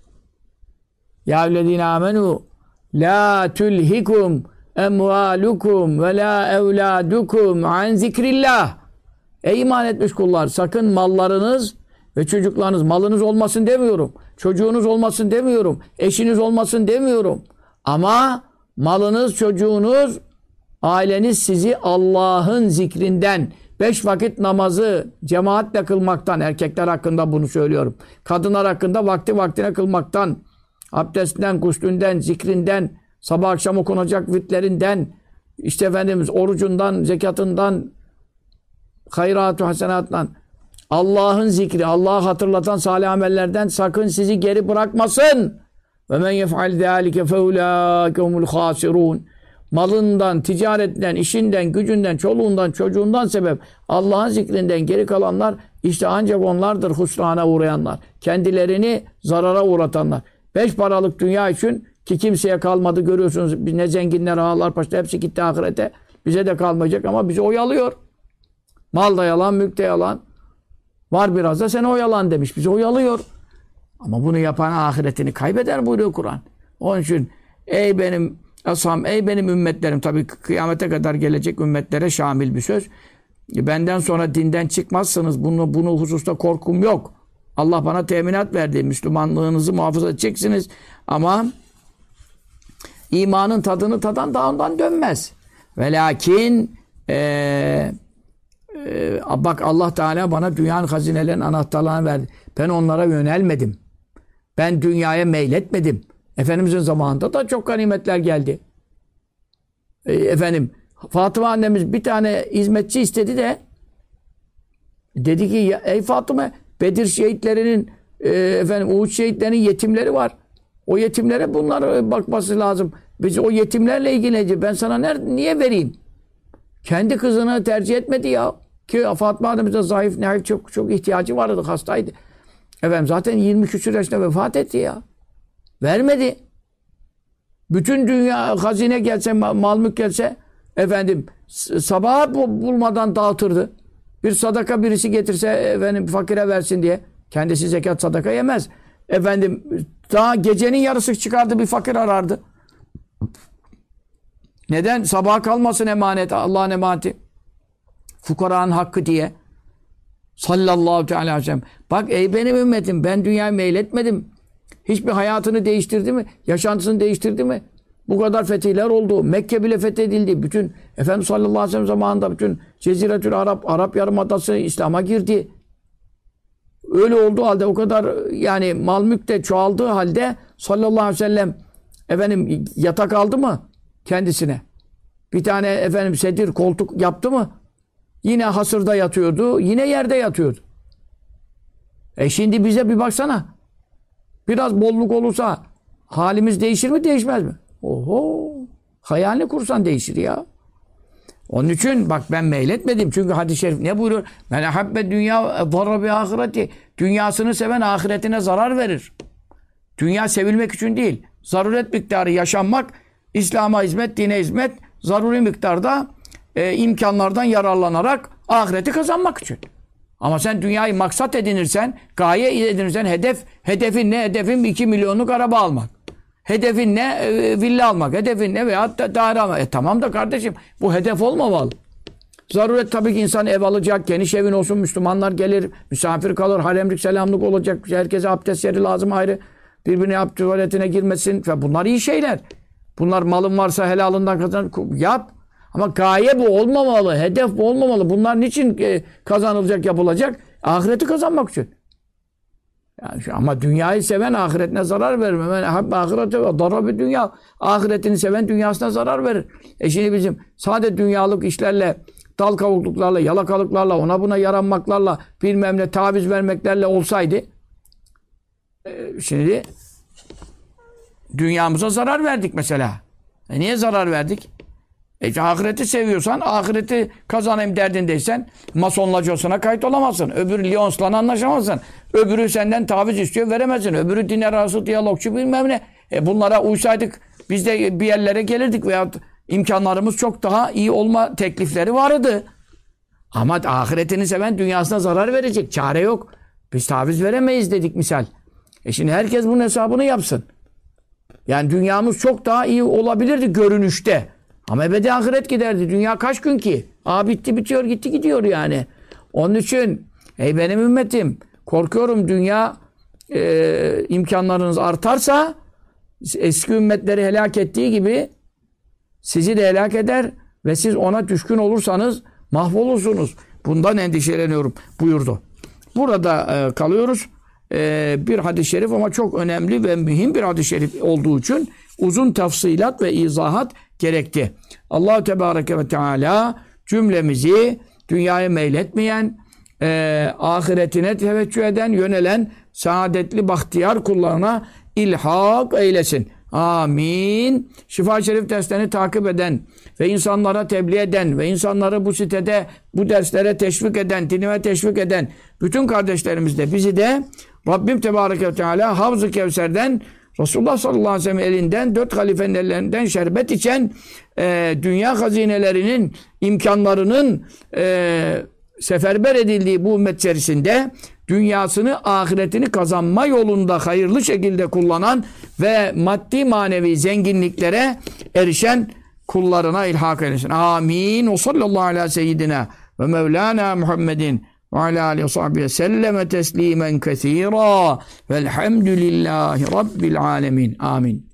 Ya eyyühellezine amenu la tulhikum emvalukum ve la evladukum an zikrillah. Ey iman etmiş kullar, sakın mallarınız ve çocuklarınız, malınız olmasın demiyorum. Çocuğunuz olmasın demiyorum. Eşiniz olmasın demiyorum. Ama malınız, çocuğunuz, aileniz sizi Allah'ın zikrinden, 5 vakit namazı cemaatle kılmaktan, erkekler hakkında bunu söylüyorum. Kadınlar hakkında vakti vaktine kılmaktan, abdestinden, guslünden, zikrinden, sabah akşam okunacak vitlerinden, işte Efendimiz orucundan, zekatından, hayrat-ı hasenattan, Allah'ın zikri, Allah'ı hatırlatan salih amellerden sakın sizi geri bırakmasın. Ve men yef'al zâlike feulâke humul khâsirûn. Malından, ticaretinden, işinden, gücünden, çoluğundan, çocuğundan sebep Allah'ın zikrinden geri kalanlar işte ancak onlardır husrana uğrayanlar. Kendilerini zarara uğratanlar. 5 paralık dünya için ki kimseye kalmadı görüyorsunuz. Ne zenginler, ağalar, paşalar hepsi gitti ahirete. Bize de kalmayacak ama bizi oyalıyor. Mal da yalan, mülk de yalan. Var biraz da sen oyalan demiş. Bizi oyalıyor. Ama bunu yapan ahiretini kaybeder buyuruyor Kur'an. Onun için ey benim asham, ey benim ümmetlerim, tabii kıyamete kadar gelecek ümmetlere şamil bir söz. Benden sonra dinden çıkmazsınız. Bunu hususta korkum yok. Allah bana teminat verdi. Müslümanlığınızı muhafaza edeceksiniz. Ama imanın tadını tadan da ondan dönmez. Ve lakin bak Allah Teala bana dünyanın hazinelerinin anahtarlarını verdi. Ben onlara yönelmedim. Ben dünyaya meyletmedim. Efendimizin zamanında da çok ganimetler geldi. Fatıma annemiz bir tane hizmetçi istedi de dedi ki ey Fatıma, Bedir şehitlerinin Uhud şehitlerinin yetimleri var. O yetimlere bunlar bakması lazım. Biz o yetimlerle ilgileneceğiz. Ben sana niye vereyim? Kendi kızını tercih etmedi ya. Ki Fatıma annemiz de zayıf, naif, çok ihtiyacı vardı, hastaydı. Zaten 20 küsur yaşında vefat etti ya. Vermedi. Bütün dünya hazine gelse, mal mülk gelse sabaha bulmadan dağıtırdı. Bir sadaka birisi getirse fakire versin diye. Kendisi zekat sadaka yemez. Daha gecenin yarısı çıkardı bir fakir arardı. Neden? Sabaha kalmasın emanet, Allah'ın emaneti. Fukaranın hakkı diye. Sallallahu aleyhi ve sellem. Bak ey benim ümmetim, ben dünyayı meyletmedim. Hiçbir hayatını değiştirdi mi? Yaşantısını değiştirdi mi? Bu kadar fetihler oldu. Mekke bile fethedildi. Bütün Efendimiz sallallahu aleyhi ve sellem zamanında bütün Ceziretül Arap Yarımadası İslam'a girdi. Öyle olduğu halde o kadar yani mal mülk de çoğaldığı halde sallallahu aleyhi ve sellem yatak aldı mı kendisine? Bir tane sedir koltuk yaptı mı? Yine hasırda yatıyordu. Yine yerde yatıyordu. Şimdi bize bir baksana. Biraz bolluk olursa halimiz değişir mi, değişmez mi? Oho! Hayalini kursan değişir ya. Onun için bak ben meyletmedim. Çünkü hadis-i şerif ne buyuruyor? Men habbe dünya zarra bi ahireti. Dünyasını seven ahiretine zarar verir. Dünya sevilmek için değil. Zaruret miktarı yaşanmak, İslam'a hizmet, dine hizmet, zaruri miktarda imkanlardan yararlanarak ahireti kazanmak için. Ama sen dünyayı maksat edinirsen, gaye edinirsen, hedefin ne? Hedefin 2 milyonluk araba almak. Hedefin ne? Villa almak. Hedefin ne? Veyahut da daire almak. Tamam da kardeşim, bu hedef olmamalı. Zaruret tabii ki insan ev alacak, geniş evin olsun, Müslümanlar gelir, misafir kalır, haremlik, selamlık olacak, herkese abdest yeri lazım ayrı, birbirine tuvaletine girmesin. Bunlar iyi şeyler. Bunlar malın varsa helalından kazan, yap. Ama gaye bu olmamalı, hedef bu olmamalı. Bunlar niçin kazanılacak, yapılacak? Ahireti kazanmak için. Yani ama dünyayı seven ahiretine zarar verir. Ahirete ve darabi dünya. Ahiretini seven dünyasına zarar verir. Şimdi bizim sadece dünyalık işlerle dal kavukluklarla, yalakalıklarla, ona buna yaranmaklarla, bilmem ne taviz vermeklerle olsaydı şimdi dünyamıza zarar verdik mesela. Niye zarar verdik? Ahireti seviyorsan, ahireti kazanayım derdindeysen Mason lacosuna kayıt olamazsın. Öbürü Lyons'la anlaşamazsın. Öbürü senden taviz istiyor, veremezsin. Öbürü din arası diyalogçu bilmem ne. Bunlara uysaydık biz de bir yerlere gelirdik veya imkanlarımız çok daha iyi olma teklifleri vardı. Ama ahiretini seven dünyasına zarar verecek. Çare yok. Biz taviz veremeyiz dedik misal. Şimdi herkes bunun hesabını yapsın. Yani dünyamız çok daha iyi olabilirdi görünüşte. Ama ebedi ahiret giderdi. Dünya kaç gün ki? Bitti bitiyor, gitti gidiyor yani. Onun için ey benim ümmetim, korkuyorum dünya imkanlarınız artarsa eski ümmetleri helak ettiği gibi sizi de helak eder ve siz ona düşkün olursanız mahvolursunuz. Bundan endişeleniyorum buyurdu. Burada kalıyoruz. Bir hadis-i şerif ama çok önemli ve mühim bir hadis-i şerif olduğu için uzun tafsilat ve izahat gerekti. Allah-u Tebareke ve Teala cümlemizi dünyaya meyletmeyen, ahiretine teveccüh eden, yönelen saadetli bahtiyar kullarına ilhak eylesin. Amin. Şifa-i Şerif derslerini takip eden ve insanlara tebliğ eden ve insanları bu sitede bu derslere teşvik eden, dinime teşvik eden bütün kardeşlerimiz de bizi de Rabbim Tebareke ve Teala Havz-ı Kevser'den Resulullah sallallahu aleyhi ve sellem elinden 4 halifenin ellerinden şerbet içen dünya hazinelerinin imkanlarının seferber edildiği bu ümmet içerisinde dünyasını, ahiretini kazanma yolunda hayırlı şekilde kullanan ve maddi manevi zenginliklere erişen kullarına ilhak eylesin. Amin. O sallallahu aleyhi ve seyyidina ve mevlana Muhammedin ve alâ aleyhi ve sahbihi selleme teslimen kethîrâ velhamdülillahi rabbil âlemin. Amin.